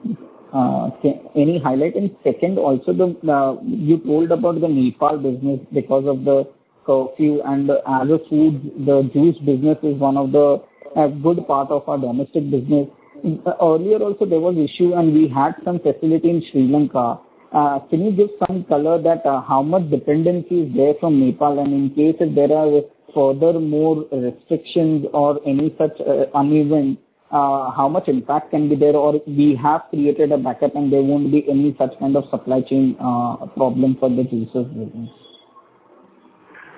uh, any highlight? And second, also the uh, you told about the Nepal business because of the curfew, and uh, as a food, the juice business is one of the a good part of our domestic business. Uh, earlier also there was issue, and we had some facility in Sri Lanka. Uh, can you give some color that uh, how much dependency is there from Nepal, and in case if there are further more restrictions or any such uh, uneven, uh, how much impact can be there, or we have created a backup and there won't be any such kind of supply chain uh, problem for the juices business?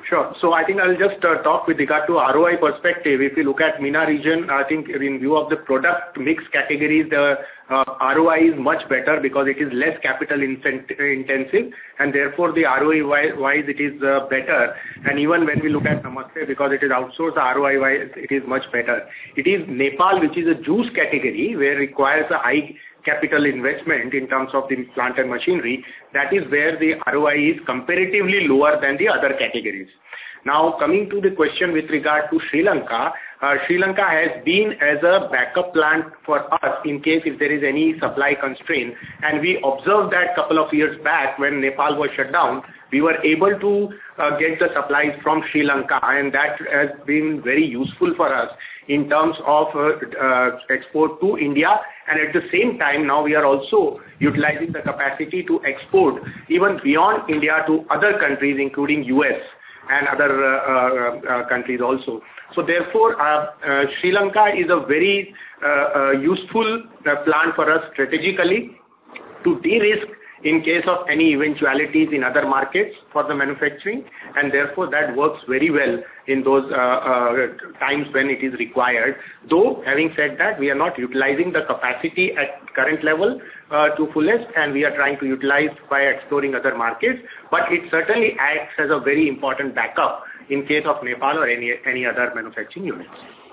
Sure. So I think I'll just uh, talk with regard to R O I perspective. If you look at MENA region, I think in view of the product mix categories, the uh, R O I is much better because it is less capital intensive, and therefore the R O I wise it is uh, better. And even when we look at Namaste, because it is outsourced, the R O I wise it is much better. It is Nepal, which is a juice category, where it requires a high capital investment in terms of the plant and machinery. That is where the R O I is comparatively lower than the other categories. Now, coming to the question with regard to Sri Lanka, uh, Sri Lanka has been as a backup plant for us in case if there is any supply constraint. And we observed that couple of years back when Nepal was shut down, we were able to uh, get the supplies from Sri Lanka, and that has been very useful for us in terms of uh, uh, export to India. And at the same time, now we are also utilizing the capacity to export even beyond India to other countries, including U S and other uh, uh, uh, countries also. So therefore, uh, uh, Sri Lanka is a very uh, uh, useful uh, plant for us strategically to de-risk in case of any eventualities in other markets for the manufacturing, and therefore that works very well in those uh, uh, times when it is required. Though, having said that, we are not utilizing the capacity at current level uh, to fullest, and we are trying to utilize by exploring other markets, but it certainly acts as a very important backup in case of Nepal or any, any other manufacturing units.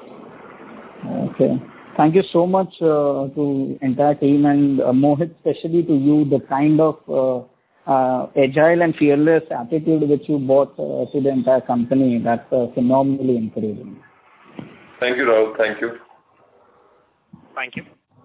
Okay. Thank you so much uh, to entire team, and uh, Mohit, especially to you, the kind of uh, uh, agile and fearless attitude which you brought uh, to the entire company. That's uh, phenomenally encouraging. Thank you, Rahul. Thank you. Thank you.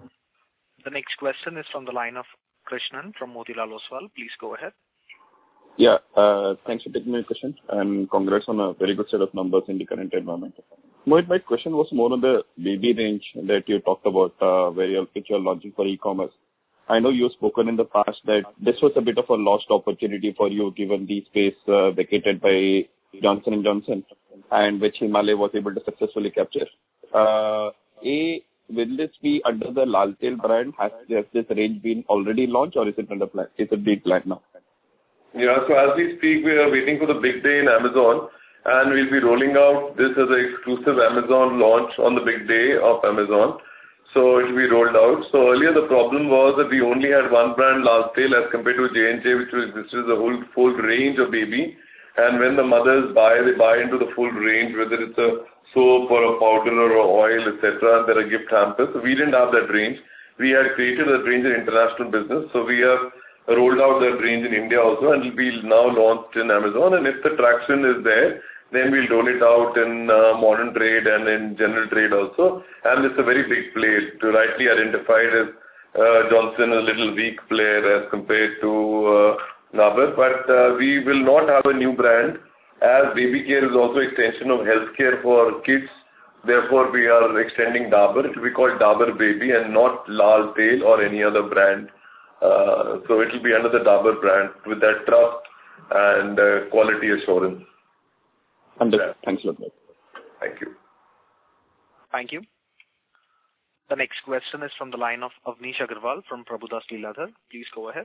The next question is from the line of Krishnan from Motilal Oswal. Please go ahead. Yeah, uh, thanks for taking my question, and congrats on a very good set of numbers in the current environment. Mohit, my question was more on the baby range that you talked about, uh, where you're, which you're launching for e-commerce. I know you've spoken in the past that this was a bit of a lost opportunity for you, given the space uh, vacated by Johnson and Johnson, and which Himalaya was able to successfully capture. Uh, A, will this be under the Lal Tail brand? Has, has this range been already launched, or is it under plan? Is it being planned now? Yeah, so as we speak, we are waiting for the big day in Amazon, and we'll be rolling out this as an exclusive Amazon launch on the big day of Amazon. So it will be rolled out. So earlier the problem was that we only had one brand, Lal Tail, as compared to J and J, which was this is a whole full range of baby. And when the mothers buy, they buy into the full range, whether it's a soap or a powder or a oil, et cetera. And there are gift hampers. So we didn't have that range. We had created that range in international business. So we have rolled out that range in India also, and it will be now launched in Amazon. And if the traction is there, then we'll roll it out in uh, modern trade and in general trade also. And it's a very big play, to rightly identified as uh, Johnson, a little weak player as compared to uh, Dabur. But uh, we will not have a new brand, as baby care is also extension of healthcare for kids. Therefore, we are extending Dabur. It will be called Dabur Baby and not Lal Tail or any other brand. Uh, so it will be under the Dabur brand with that trust and uh, quality assurance. Understood. Thanks a lot. Thank you. Thank you. The next question is from the line of Avnish Agarwal from Prabhudas Lilladher. Please go ahead.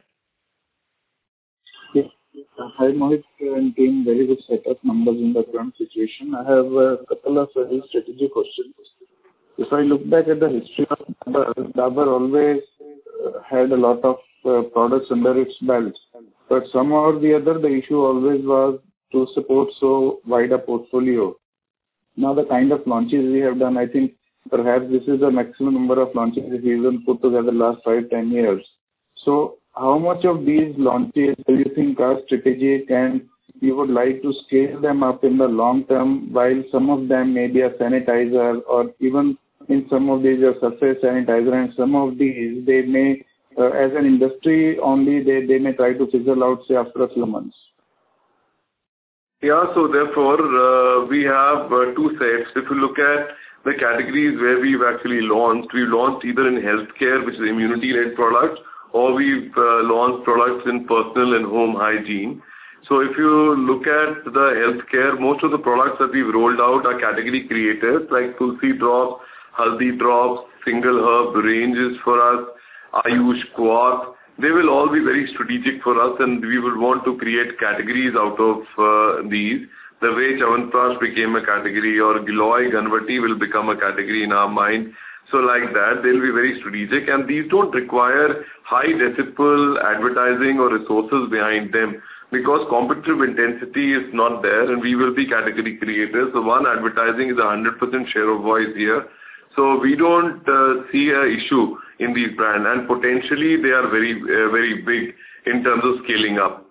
Yes. Hi, Mohit and team. Very good set of numbers in the current situation. I have a couple of very strategic questions. If I look back at the history of Dabur, Dabur always uh, had a lot of uh, products under its belt. But somehow or the other, the issue always was to support so wide a portfolio. Now the kind of launches we have done, I think perhaps this is the maximum number of launches if we even put together last five, ten years. So how much of these launches do you think are strategic and you would like to scale them up in the long term, while some of them may be a sanitizer, or even in some of these a surface sanitizer, and some of these they may, uh, as an industry only, they, they may try to fizzle out, say, after a few months? Yeah, so therefore, uh, we have uh, two sets. If you look at the categories where we've actually launched, we've launched either in healthcare, which is immunity-led products, or we've uh, launched products in personal and home hygiene. So if you look at the healthcare, most of the products that we've rolled out are category creators, like Tulsi Drops, Haldi Drops, single herb ranges for us, Ayush Quath. They will all be very strategic for us, and we will want to create categories out of uh, these. the way Chyawanprash became a category or Giloy Ganvati will become a category in our mind. So like that, they'll be very strategic, and these don't require high decibel advertising or resources behind them because competitive intensity is not there, and we will be category creators. So one, advertising is a one hundred percent share of voice here. So we don't uh, see an issue in these brands, and potentially they are very, uh, very big in terms of scaling up.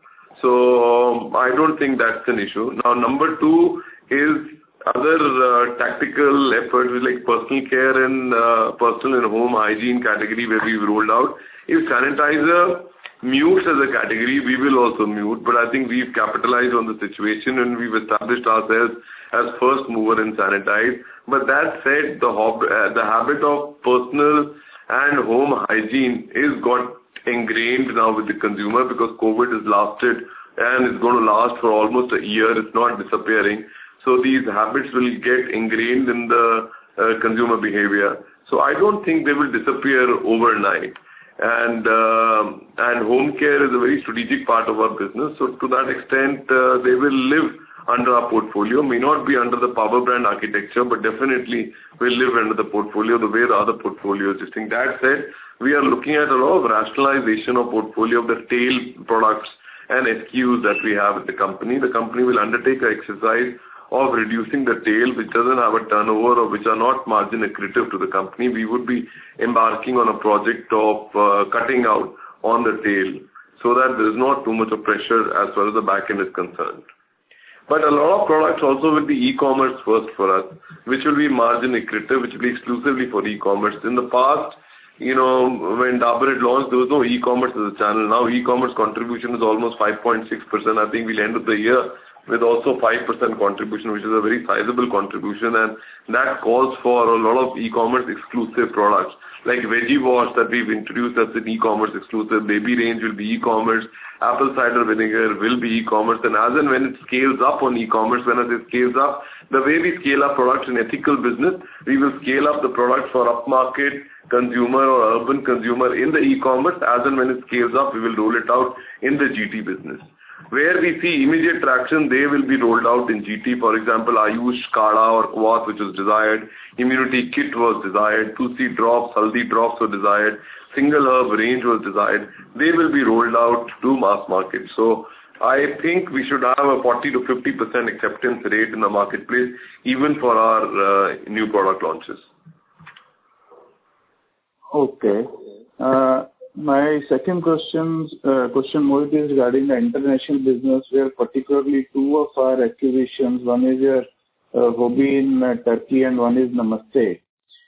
So um, I don't think that's an issue. Now, number two is other uh, tactical efforts like personal care and uh, personal and home hygiene category where we've rolled out. If sanitizer mutes as a category, we will also mute, but I think we've capitalized on the situation and we've established ourselves as first mover in sanitize. But that said, the, hob- uh, the habit of personal and home hygiene is got ingrained now with the consumer because COVID has lasted and it's going to last for almost a year. It's not disappearing. So these habits will get ingrained in the uh, consumer behavior. So I don't think they will disappear overnight. And uh, and home care is a very strategic part of our business. So to that extent, uh, they will live under our portfolio. May not be under the power brand architecture, but definitely will live under the portfolio the way the other portfolios existing. That said, we are looking at a lot of rationalization of portfolio of the tail products and S K Us that we have at the company. The company will undertake an exercise of reducing the tail which doesn't have a turnover or which are not margin accretive to the company. We would be embarking on a project of uh, cutting out on the tail so that there is not too much of pressure as far as the back end is concerned. But a lot of products also will be e-commerce first for us, which will be margin accretive, which will be exclusively for e-commerce. In the past, you know, when Dabur had launched, there was no e-commerce as a channel. Now e-commerce contribution is almost five point six percent. I think we'll end of the year with also five percent contribution, which is a very sizable contribution, and that calls for a lot of e-commerce exclusive products. Like Veggie Wash that we've introduced as an e-commerce exclusive, baby range will be e-commerce, apple cider vinegar will be e-commerce, and as and when it scales up on e-commerce, when it scales up, the way we scale up products in ethical business, we will scale up the products for upmarket consumer or urban consumer in the e-commerce. As and when it scales up, we will roll it out in the G T business. Where we see immediate traction, they will be rolled out in G T. For example, Ayush Kada or Quath, which was desired. Immunity Kit was desired. Tulsi Drops, Haldi Drops were desired. Single Herb range was desired. They will be rolled out to mass market. So I think we should have a forty to fifty percent acceptance rate in the marketplace, even for our uh, new product launches. Okay. Uh, My second question, uh, question Mohit, is regarding the international business, where particularly two of our acquisitions, one is your uh, Hobby in uh, Turkey and one is Namaste.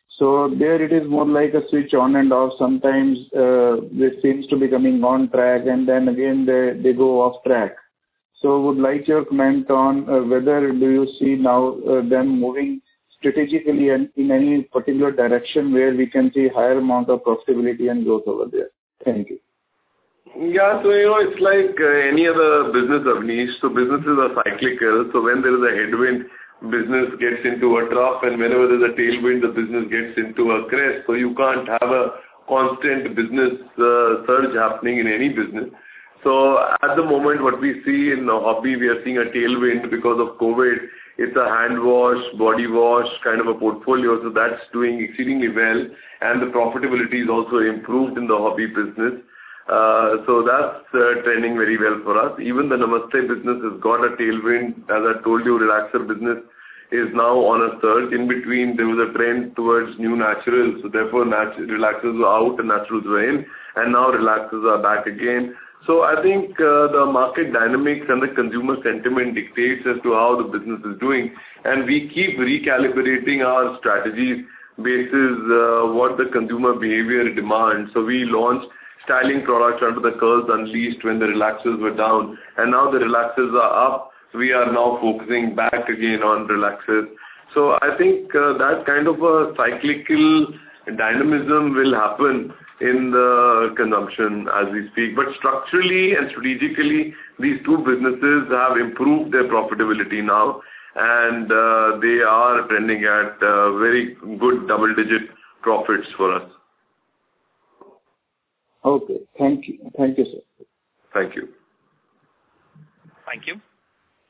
So there it is more like a switch on and off. Sometimes uh, it seems to be coming on track and then again they, they go off track. So would like your comment on uh, whether do you see now uh, them moving strategically and in any particular direction where we can see higher amount of profitability and growth over there? Thank you. Yeah, so you know, it's like uh, any other business, Avnish. So businesses are cyclical. So when there is a headwind, business gets into a trough, and whenever there's a tailwind, the business gets into a crest. So you can't have a constant business uh, surge happening in any business. So at the moment, what we see in Hobby, we are seeing a tailwind because of COVID. It's a hand wash, body wash kind of a portfolio, so that's doing exceedingly well, and the profitability is also improved in the Hobby business. Uh, so that's uh, trending very well for us. Even the Namaste business has got a tailwind. As I told you, relaxer business is now on a surge. In between, there was a trend towards new naturals, so therefore nat- relaxers were out and naturals were in, and now relaxers are back again. So I think uh, the market dynamics and the consumer sentiment dictates as to how the business is doing, and we keep recalibrating our strategies basis uh, what the consumer behavior demands. So we launched styling products under the Curls Unleashed when the relaxers were down, and now the relaxers are up. We are now focusing back again on relaxers. So I think uh, that kind of a cyclical dynamism will happen in the consumption as we speak. But structurally and strategically, these two businesses have improved their profitability now, and uh, they are trending at uh, very good double-digit profits for us. Okay. Thank you. Thank you, sir. Thank you. Thank you.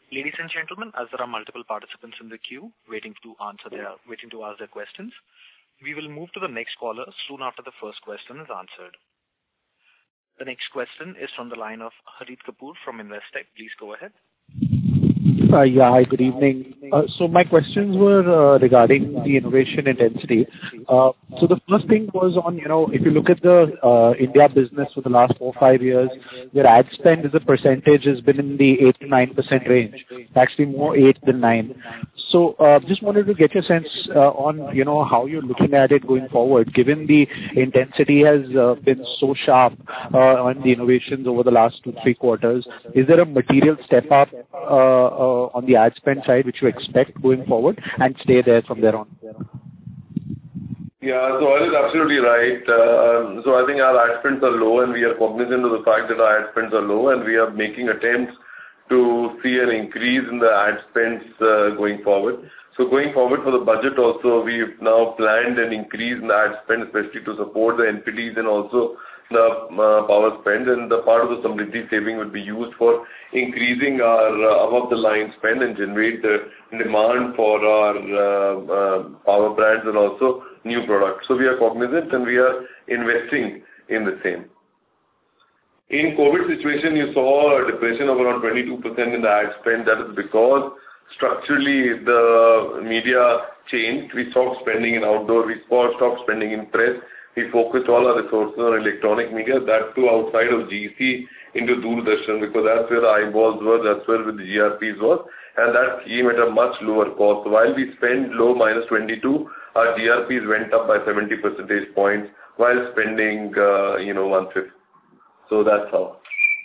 Ladies and gentlemen, as there are multiple participants in the queue waiting to answer their, waiting to ask their questions, we will move to the next caller soon after the first question is answered. The next question is from the line of Harit Kapoor from Investec. Please go ahead. Uh, yeah, hi, good evening. Uh, so my questions were uh, regarding the innovation intensity. Uh, so the first thing was on, you know, if you look at the uh, India business for the last four or five years, your ad spend as a percentage has been in the eight to nine percent range. Actually more eight than nine. So uh, just wanted to get your sense uh, on, you know, how you're looking at it going forward, given the intensity has uh, been so sharp uh, on the innovations over the last two, three quarters. Is there a material step up uh, uh, on the ad spend side which you expect going forward and stay there from there on? Yeah, so Harit is absolutely right. Uh, so I think our ad spends are low and we are cognizant of the fact that our ad spends are low and we are making attempts to see an increase in the ad spends uh, going forward. So going forward for the budget also, we've now planned an increase in the ad spend, especially to support the N P Ds and also the uh, power spend, and the part of the Samriddhi saving would be used for increasing our uh, above-the-line spend and generate the demand for our uh, uh, power brands and also new products. So we are cognizant and we are investing in the same. In COVID situation, you saw a depression of around twenty-two percent in the ad spend. That is because structurally the media changed. We stopped spending in outdoor, we stopped spending in press. We focused all our resources on electronic media, that too outside of G E C into Doordarshan, because that's where the eyeballs were, that's where the G R Ps was, and that came at a much lower cost. So while we spent low minus twenty-two, our G R Ps went up by seventy percentage points while spending, uh, you know, one-fifth. So that's how.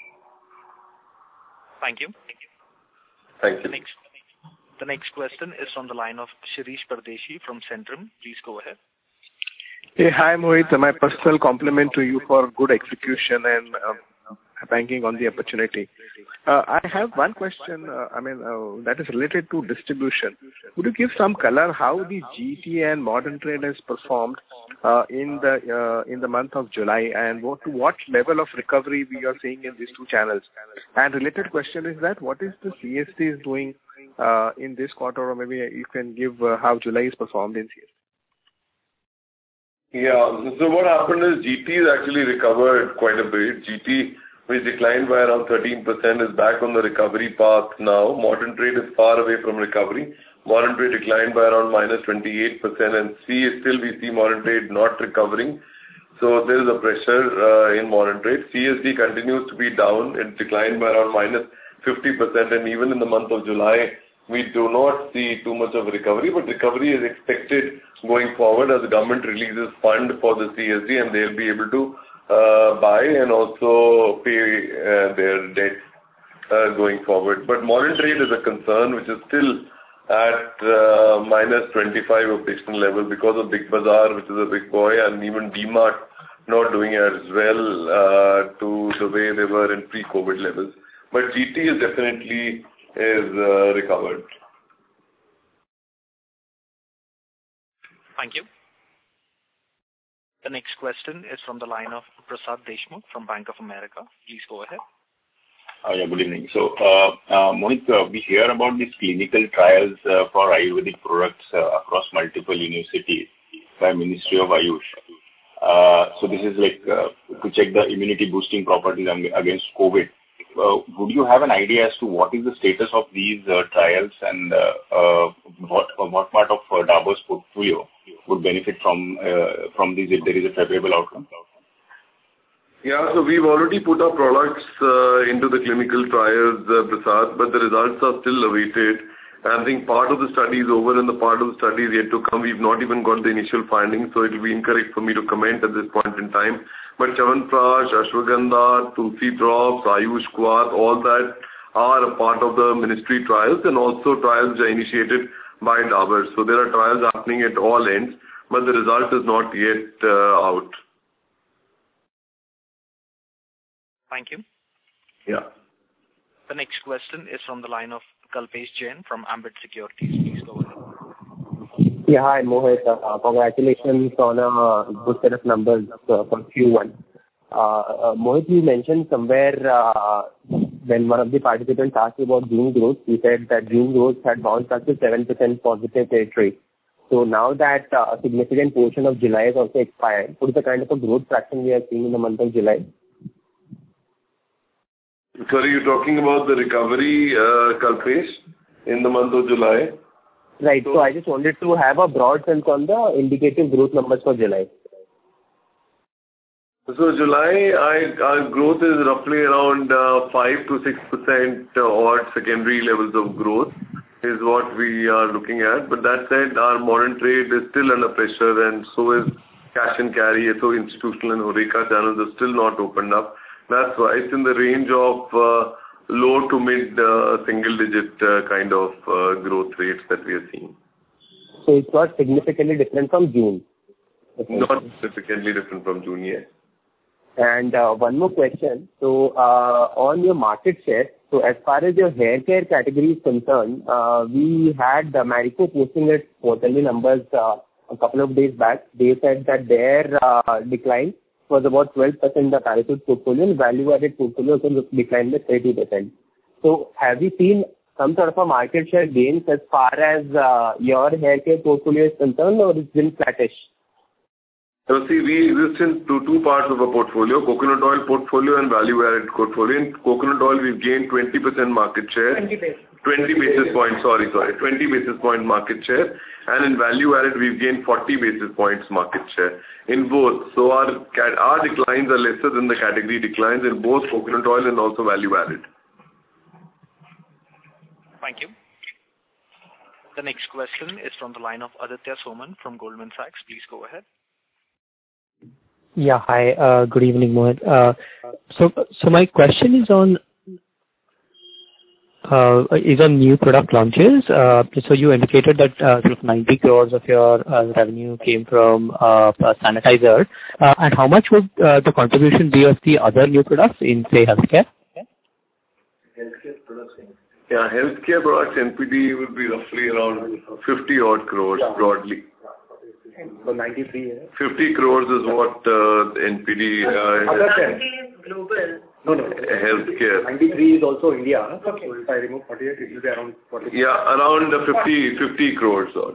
Thank you. Thank you. The next, the next question is from the line of Shirish Pardeshi from Centrum. Please go ahead. Hey, hi Mohit. My personal compliment to you for good execution and uh, banking on the opportunity. Uh, I have one question, uh, I mean, uh, that is related to distribution. Would you give some color how the G T and modern trade has performed uh, in the uh, in the month of July, and what, to what level of recovery we are seeing in these two channels? And related question is that what is the C S D is doing uh, in this quarter, or maybe you can give uh, how July is performed in C S D? Yeah. So what happened is G T has actually recovered quite a bit. G T, which declined by around thirteen percent, is back on the recovery path now. Modern trade is far away from recovery. Modern trade declined by around minus twenty-eight percent, and C still we see modern trade not recovering. So there is a pressure uh, in modern trade. C S D continues to be down. It declined by around minus fifty percent, and even in the month of July, we do not see too much of a recovery, but recovery is expected going forward as the government releases fund for the C S D and they'll be able to uh, buy and also pay uh, their debt uh, going forward. But modern trade is a concern which is still at uh, minus twenty-five of Dixon level because of Big Bazaar, which is a big boy, and even D-Mart not doing as well uh, to the way they were in pre-COVID levels. But G T is definitely is uh, recovered. Thank you. The next question is from the line of Prasad Deshmukh from Bank of America. Please go ahead. Uh, yeah, good evening. So, uh, uh, Mohit, uh, we hear about these clinical trials uh, for Ayurvedic products uh, across multiple universities by Ministry of Ayush. Uh, so this is like uh, to check the immunity boosting properties against COVID. Uh, would you have an idea as to what is the status of these uh, trials and uh, uh, what uh, what part of uh, Dabur's portfolio would benefit from uh, from these if there is a favorable outcome? Yeah, so we've already put our products uh, into the clinical trials, uh, Prasad, but the results are still awaited. And I think part of the study is over and the part of the study is yet to come. We've not even got the initial findings, so it will be incorrect for me to comment at this point in time. But Chyawanprash, Ashwagandha, Tulsi Drops, Ayush Quat, all that are a part of the ministry trials and also trials are initiated by Dabur. So there are trials happening at all ends, but the result is not yet uh, out. Thank you. Yeah. The next question is from the line of Kalpesh Jain from Ambit Securities. Please go ahead. Yeah, hi Mohit. Uh, congratulations on a good set of numbers uh, for Q one. Uh, uh, Mohit, you mentioned somewhere uh, when one of the participants asked you about June growth, you said that June growth had bounced back to seven percent positive territory. So now that uh, a significant portion of July has also expired, what is the kind of a growth traction we are seeing in the month of July? Sorry, you're talking about the recovery, uh, Kalpesh, in the month of July? Right. So, so I just wanted to have a broad sense on the indicative growth numbers for July. So July, I, our growth is roughly around uh, five to six percent odd secondary levels of growth is what we are looking at. But that said, our modern trade is still under pressure, and so is cash and carry. So institutional and Horeca channels are still not opened up. That's why it's in the range of uh, low to mid uh, single digit uh, kind of uh, growth rates that we are seeing. So it's not significantly different from June? Okay. Not significantly different from June, yes. And uh, one more question. So uh, on your market share, so as far as your hair care category is concerned, uh, we had uh, Marico posting its quarterly numbers uh, a couple of days back. They said that their uh, decline was about twelve percent the Parachute portfolio, and value-added portfolio also declined by thirty percent. So have you seen some sort of a market share gains as far as uh, your hair care portfolio is concerned, or it's been flattish? So see, we exist in two, two parts of a portfolio, coconut oil portfolio and value-added portfolio. In coconut oil, we've gained twenty percent market share. twenty basis. twenty basis points, sorry, sorry, twenty basis point market share. And in value-added, we've gained forty basis points market share in both. So our, our declines are lesser than the category declines in both coconut oil and also value-added. Thank you. The next question is from the line of Aditya Soman from Goldman Sachs. Please go ahead. Yeah, hi. Uh, good evening, Mohit. Uh, so, so my question is on uh, is on new product launches. Uh, so you indicated that uh, sort of ninety crores of your uh, revenue came from uh, sanitizer. Uh, and how much would uh, the contribution be of the other new products in, say, healthcare? Healthcare products. Yeah, healthcare products N P D would be roughly around fifty odd crores yeah. broadly. So ninety-three. Yeah. fifty crores is what uh, N P D. Uh, Other than global. No, no. Healthcare. ninety-three is also India. Okay. So if I remove forty-eight, it will be around forty. Yeah, around fifty, fifty crores odd.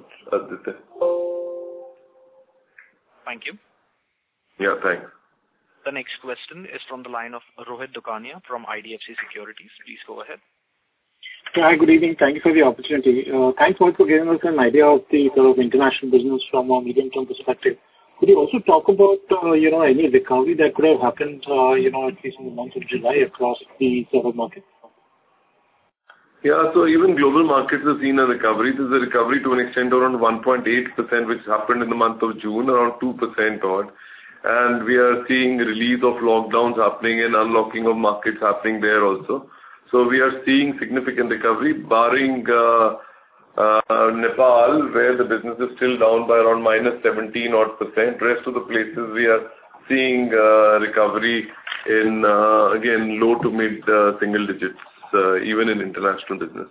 Thank you. Yeah, thanks. The next question is from the line of Rohit Dukania from I D F C Securities. Please go ahead. Hi, good evening. Thank you for the opportunity. Uh, thanks for giving us an idea of the sort of international business from a medium-term perspective. Could you also talk about, uh, you know, any recovery that could have happened, uh, you know, at least in the month of July across the sort of market? Yeah, so even global markets have seen a recovery. There's a recovery to an extent around one point eight percent, which happened in the month of June, around two percent odd. And we are seeing release of lockdowns happening and unlocking of markets happening there also. So we are seeing significant recovery, barring uh, uh, Nepal, where the business is still down by around minus seventeen odd percent. Rest of the places we are seeing uh, recovery in, uh, again, low to mid uh, single digits, uh, even in international business.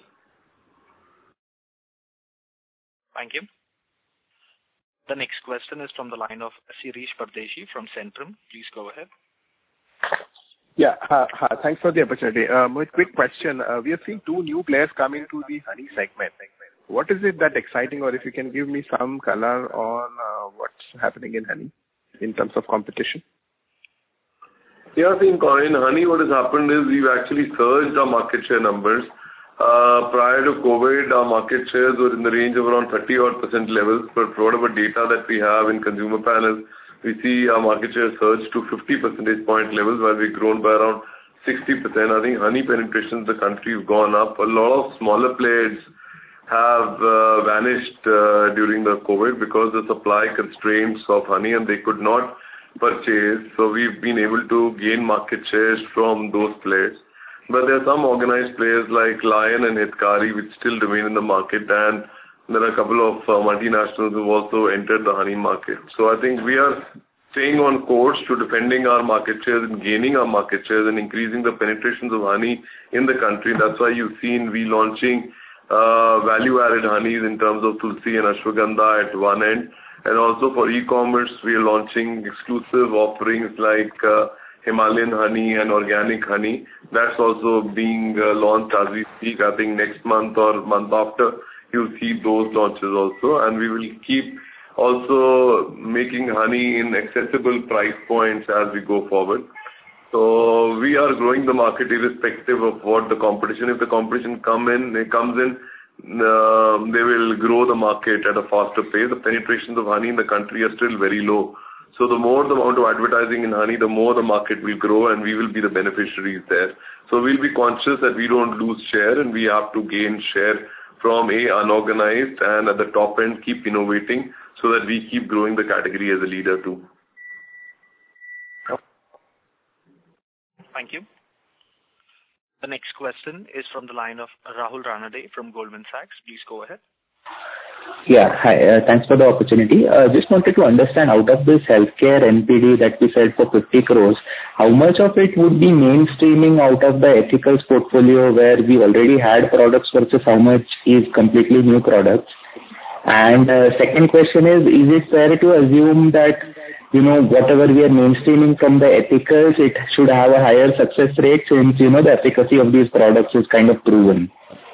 Thank you. The next question is from the line of Shirish Pardeshi from Centrum. Please go ahead. Yeah, uh, uh, thanks for the opportunity. Uh, Mohit, quick question. Uh, we are seeing two new players coming to the honey segment. What is it that exciting, or if you can give me some color on uh, what's happening in honey in terms of competition? Yeah, I think in honey what has happened is we've actually surged our market share numbers. Uh, prior to COVID, our market shares were in the range of around thirty odd percent levels, but whatever data that we have in consumer panels, we see our market share surge to fifty percentage point levels, while we've grown by around sixty percent. I think honey penetration in the country have gone up. A lot of smaller players have uh, vanished uh, during the COVID because of the supply constraints of honey, and they could not purchase. So we've been able to gain market shares from those players. But there are some organized players like Lion and Hitkari which still remain in the market, and there are a couple of uh, multinationals who have also entered the honey market. So I think we are staying on course to defending our market shares and gaining our market shares and increasing the penetrations of honey in the country. That's why you've seen we launching uh, value-added honeys in terms of Tulsi and Ashwagandha at one end. And also for e-commerce, we are launching exclusive offerings like uh, Himalayan honey and organic honey. That's also being uh, launched as we speak. I think next month or month after, you'll see those launches also. And we will keep also making honey in accessible price points as we go forward. So we are growing the market irrespective of what the competition. If the competition come in, it comes in, uh, they will grow the market at a faster pace. The penetrations of honey in the country are still very low. So the more the amount of advertising in honey, the more the market will grow, and we will be the beneficiaries there. So we'll be conscious that we don't lose share, and we have to gain share from a unorganized, and at the top end keep innovating so that we keep growing the category as a leader too. Thank you. The next question is from the line of Rahul Ranade from Goldman Sachs. Please go ahead. Yeah, hi. Uh, thanks for the opportunity. Uh, just wanted to understand, out of this healthcare N P D that we said for fifty crores, how much of it would be mainstreaming out of the ethicals portfolio where we already had products versus how much is completely new products? And uh, second question is, is it fair to assume that, you know, whatever we are mainstreaming from the ethicals, it should have a higher success rate since, you know, the efficacy of these products is kind of proven?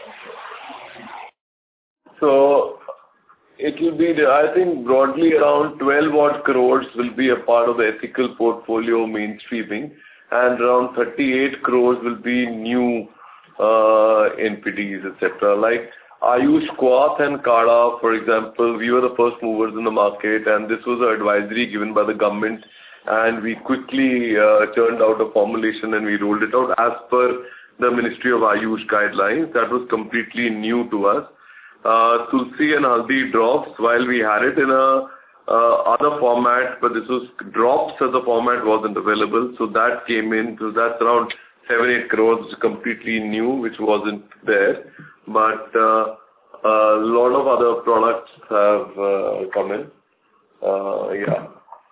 So it will be, I think, broadly around twelve odd crores will be a part of the ethical portfolio mainstreaming, and around thirty-eight crores will be new uh, N P Ds, et cetera. Like Ayush Kwath and Kada, for example, we were the first movers in the market, and this was an advisory given by the government, and we quickly uh, turned out a formulation and we rolled it out as per the Ministry of Ayush guidelines. That was completely new to us. Uh, Tulsi and Haldi drops, while we had it in a uh, other format, but this was drops as a format wasn't available, so that came in. So that's around seven, eight crores, completely new, which wasn't there. But uh, a lot of other products have uh, come in. Uh, yeah.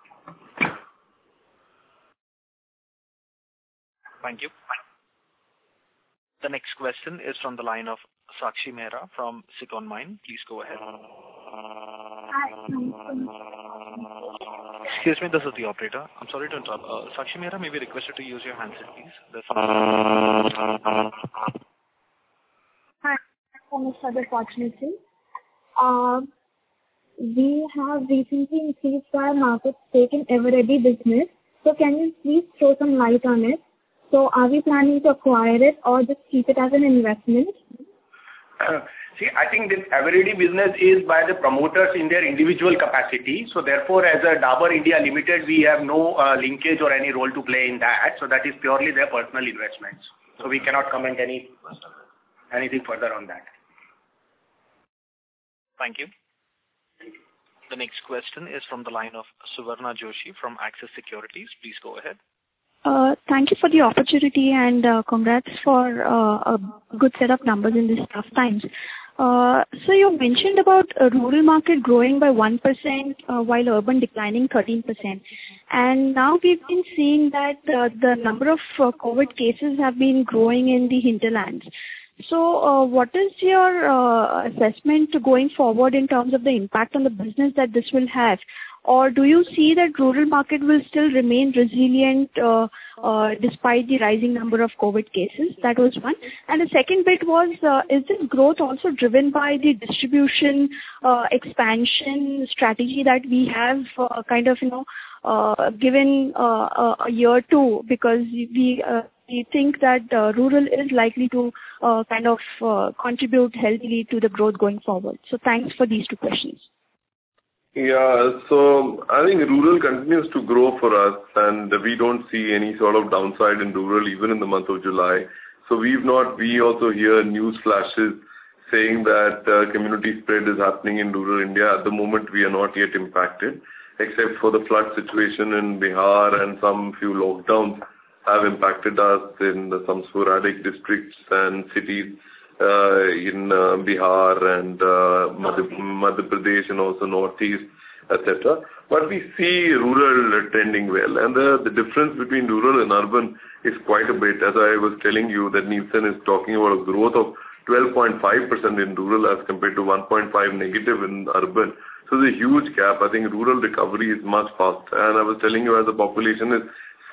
Thank you. The next question is from the line of Sakshi Mehra from Sikon Mine. Please go ahead. Excuse me, this is the operator. I'm sorry to interrupt. Uh, Sakshi Mehra, may we request you to use your handset, please? That's Hi, thanks for the opportunity. Uh, we have recently increased our market stake in Eveready business. So can you please throw some light on it? So are we planning to acquire it or just keep it as an investment? Uh, see, I think this Eveready business is by the promoters in their individual capacity. So therefore, as a Dabur India Limited, we have no uh, linkage or any role to play in that. So that is purely their personal investments. So we cannot comment any anything further on that. Thank you. The next question is from the line of Suvarna Joshi from Axis Securities. Please go ahead. Uh, thank you for the opportunity and uh, congrats for uh, a good set of numbers in these tough times. Uh, so you mentioned about a rural market growing by one percent uh, while urban declining thirteen percent. And now we've been seeing that uh, the number of uh, COVID cases have been growing in the hinterlands. So uh, what is your uh, assessment going forward in terms of the impact on the business that this will have? Or do you see that rural market will still remain resilient uh, uh, despite the rising number of COVID cases? That was one. And the second bit was, uh, is this growth also driven by the distribution uh, expansion strategy that we have uh, kind of, you know, uh, given uh, a year or two, because we uh, we think that uh, rural is likely to uh, kind of uh, contribute healthily to the growth going forward. So thanks for these two questions. Yeah, so I think rural continues to grow for us, and we don't see any sort of downside in rural even in the month of July. So we've not, we also hear news flashes saying that uh, community spread is happening in rural India. At the moment, we are not yet impacted, except for the flood situation in Bihar, and some few lockdowns have impacted us in the, some sporadic districts and cities. Uh, in uh, Bihar and uh, Madhya, Madhya Pradesh and also Northeast, et cetera. But we see rural trending well, and the, the difference between rural and urban is quite a bit. As I was telling you, that Nielsen is talking about a growth of twelve point five percent in rural as compared to one point five negative in urban. So there's a huge gap. I think rural recovery is much faster. And I was telling you, as the population is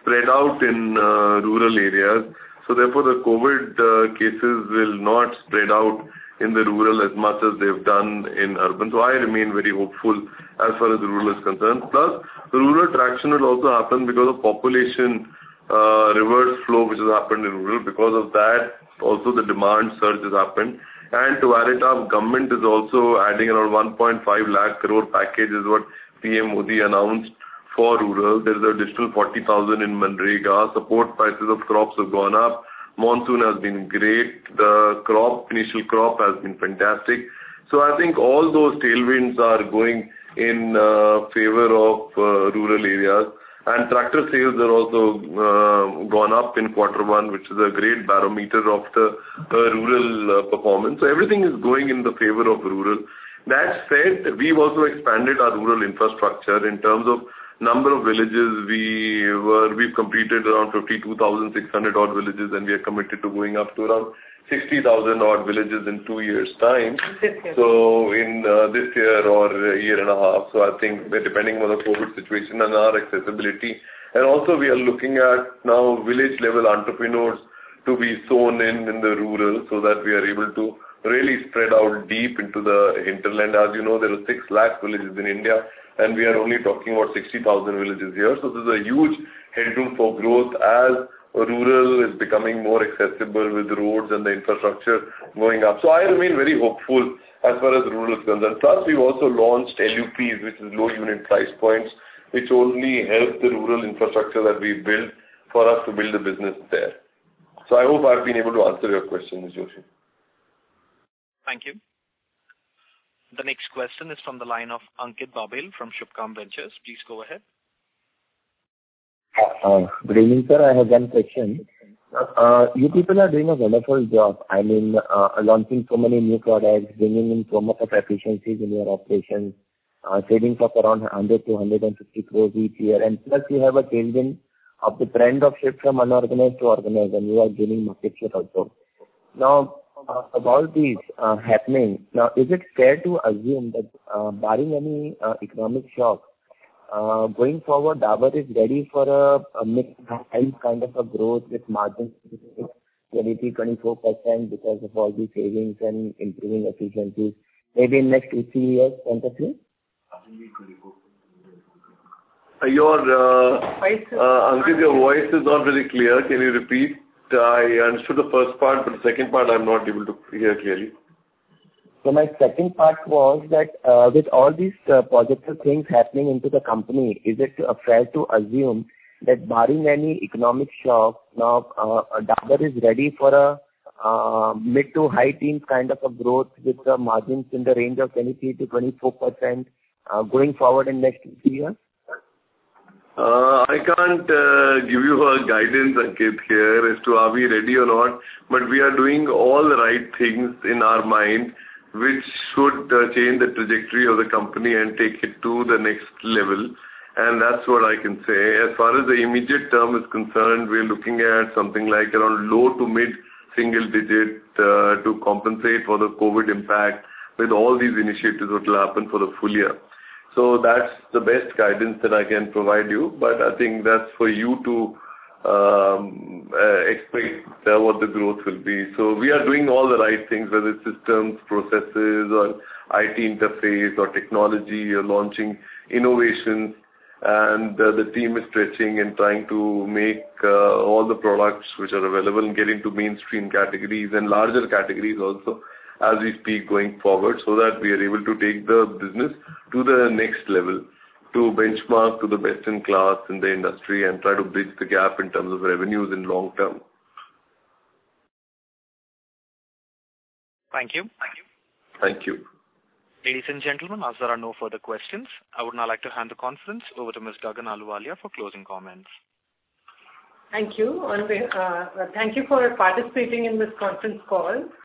spread out in uh, rural areas. So therefore, the COVID uh, cases will not spread out in the rural as much as they've done in urban. So I remain very hopeful as far as the rural is concerned. Plus, the rural traction will also happen because of population uh, reverse flow which has happened in rural. Because of that, also the demand surge has happened. And to add it up, government is also adding around one point five lakh crore package is what P M Modi announced for rural. There is an additional forty thousand in Manrega. Support prices of crops have gone up. Monsoon has been great. The crop, initial crop has been fantastic. So I think all those tailwinds are going in uh, favor of uh, rural areas. And tractor sales are also uh, gone up in quarter one, which is a great barometer of the uh, rural uh, performance. So everything is going in the favor of rural. That said, we've also expanded our rural infrastructure in terms of number of villages. We were, we've completed around fifty-two thousand six hundred odd villages, and we are committed to going up to around sixty thousand odd villages in two years' time. So in uh, this year or a year and a half. So I think that depending on the COVID situation and our accessibility, and also we are looking at now village level entrepreneurs to be sown in in the rural, so that we are able to really spread out deep into the hinterland. As you know, there are six lakh villages in India, and we are only talking about sixty thousand villages here. So there's a huge headroom for growth as rural is becoming more accessible with roads and the infrastructure going up. So I remain very hopeful as far as rural is concerned. Plus, we've also launched L U Ps, which is low unit price points, which only help the rural infrastructure that we build for us to build a business there. So I hope I've been able to answer your question, Miz Joshi. Thank you. The next question is from the line of Ankit Babel from Shubhkam Ventures. Please go ahead. Uh, good evening, sir. I have one question. Uh, you people are doing a wonderful job. I mean, uh, launching so many new products, bringing in so much of efficiencies in your operations, uh, savings of around one hundred to one hundred fifty crores each year, and plus you have a tailwind of the trend of shift from unorganized to organized, and you are gaining market share also. Now, uh, about these uh, happening, now is it fair to assume that uh, barring any uh, economic shock, Uh, going forward, Dabur is ready for a, a mid-high kind of a growth with margins twenty-three to twenty-four percent because of all these savings and improving efficiencies, maybe in next two to three years point of view? Your, uh, uh, Ankit, your voice is not very clear. Can you repeat? I understood the first part, but the second part I'm not able to hear clearly. So my second part was that uh, with all these uh, positive things happening into the company, is it uh, fair to assume that barring any economic shock, now uh, Dabur is ready for a uh, mid to high teens kind of a growth with the margins in the range of twenty-three to twenty-four percent uh, going forward in next two years? Uh, I can't uh, give you a guidance, Ankit, here as to are we ready or not, but we are doing all the right things in our mind, which should uh, change the trajectory of the company and take it to the next level. And that's what I can say. As far as the immediate term is concerned, we're looking at something like around low to mid single digit uh, to compensate for the COVID impact with all these initiatives that will happen for the full year. So that's the best guidance that I can provide you. But I think that's for you to um, uh, expect uh, what the growth will be. So we are doing all the right things, whether it's systems, processes, or I T interface, or technology, or launching innovations. And uh, the team is stretching and trying to make uh, all the products which are available and get into mainstream categories and larger categories also as we speak going forward, so that we are able to take the business to the next level, to benchmark to the best in class in the industry and try to bridge the gap in terms of revenues in long term. Thank you. Thank you. Ladies and gentlemen, as there are no further questions, I would now like to hand the conference over to Miz Gagan Ahluwalia for closing comments. Thank you. On, uh, thank you for participating in this conference call.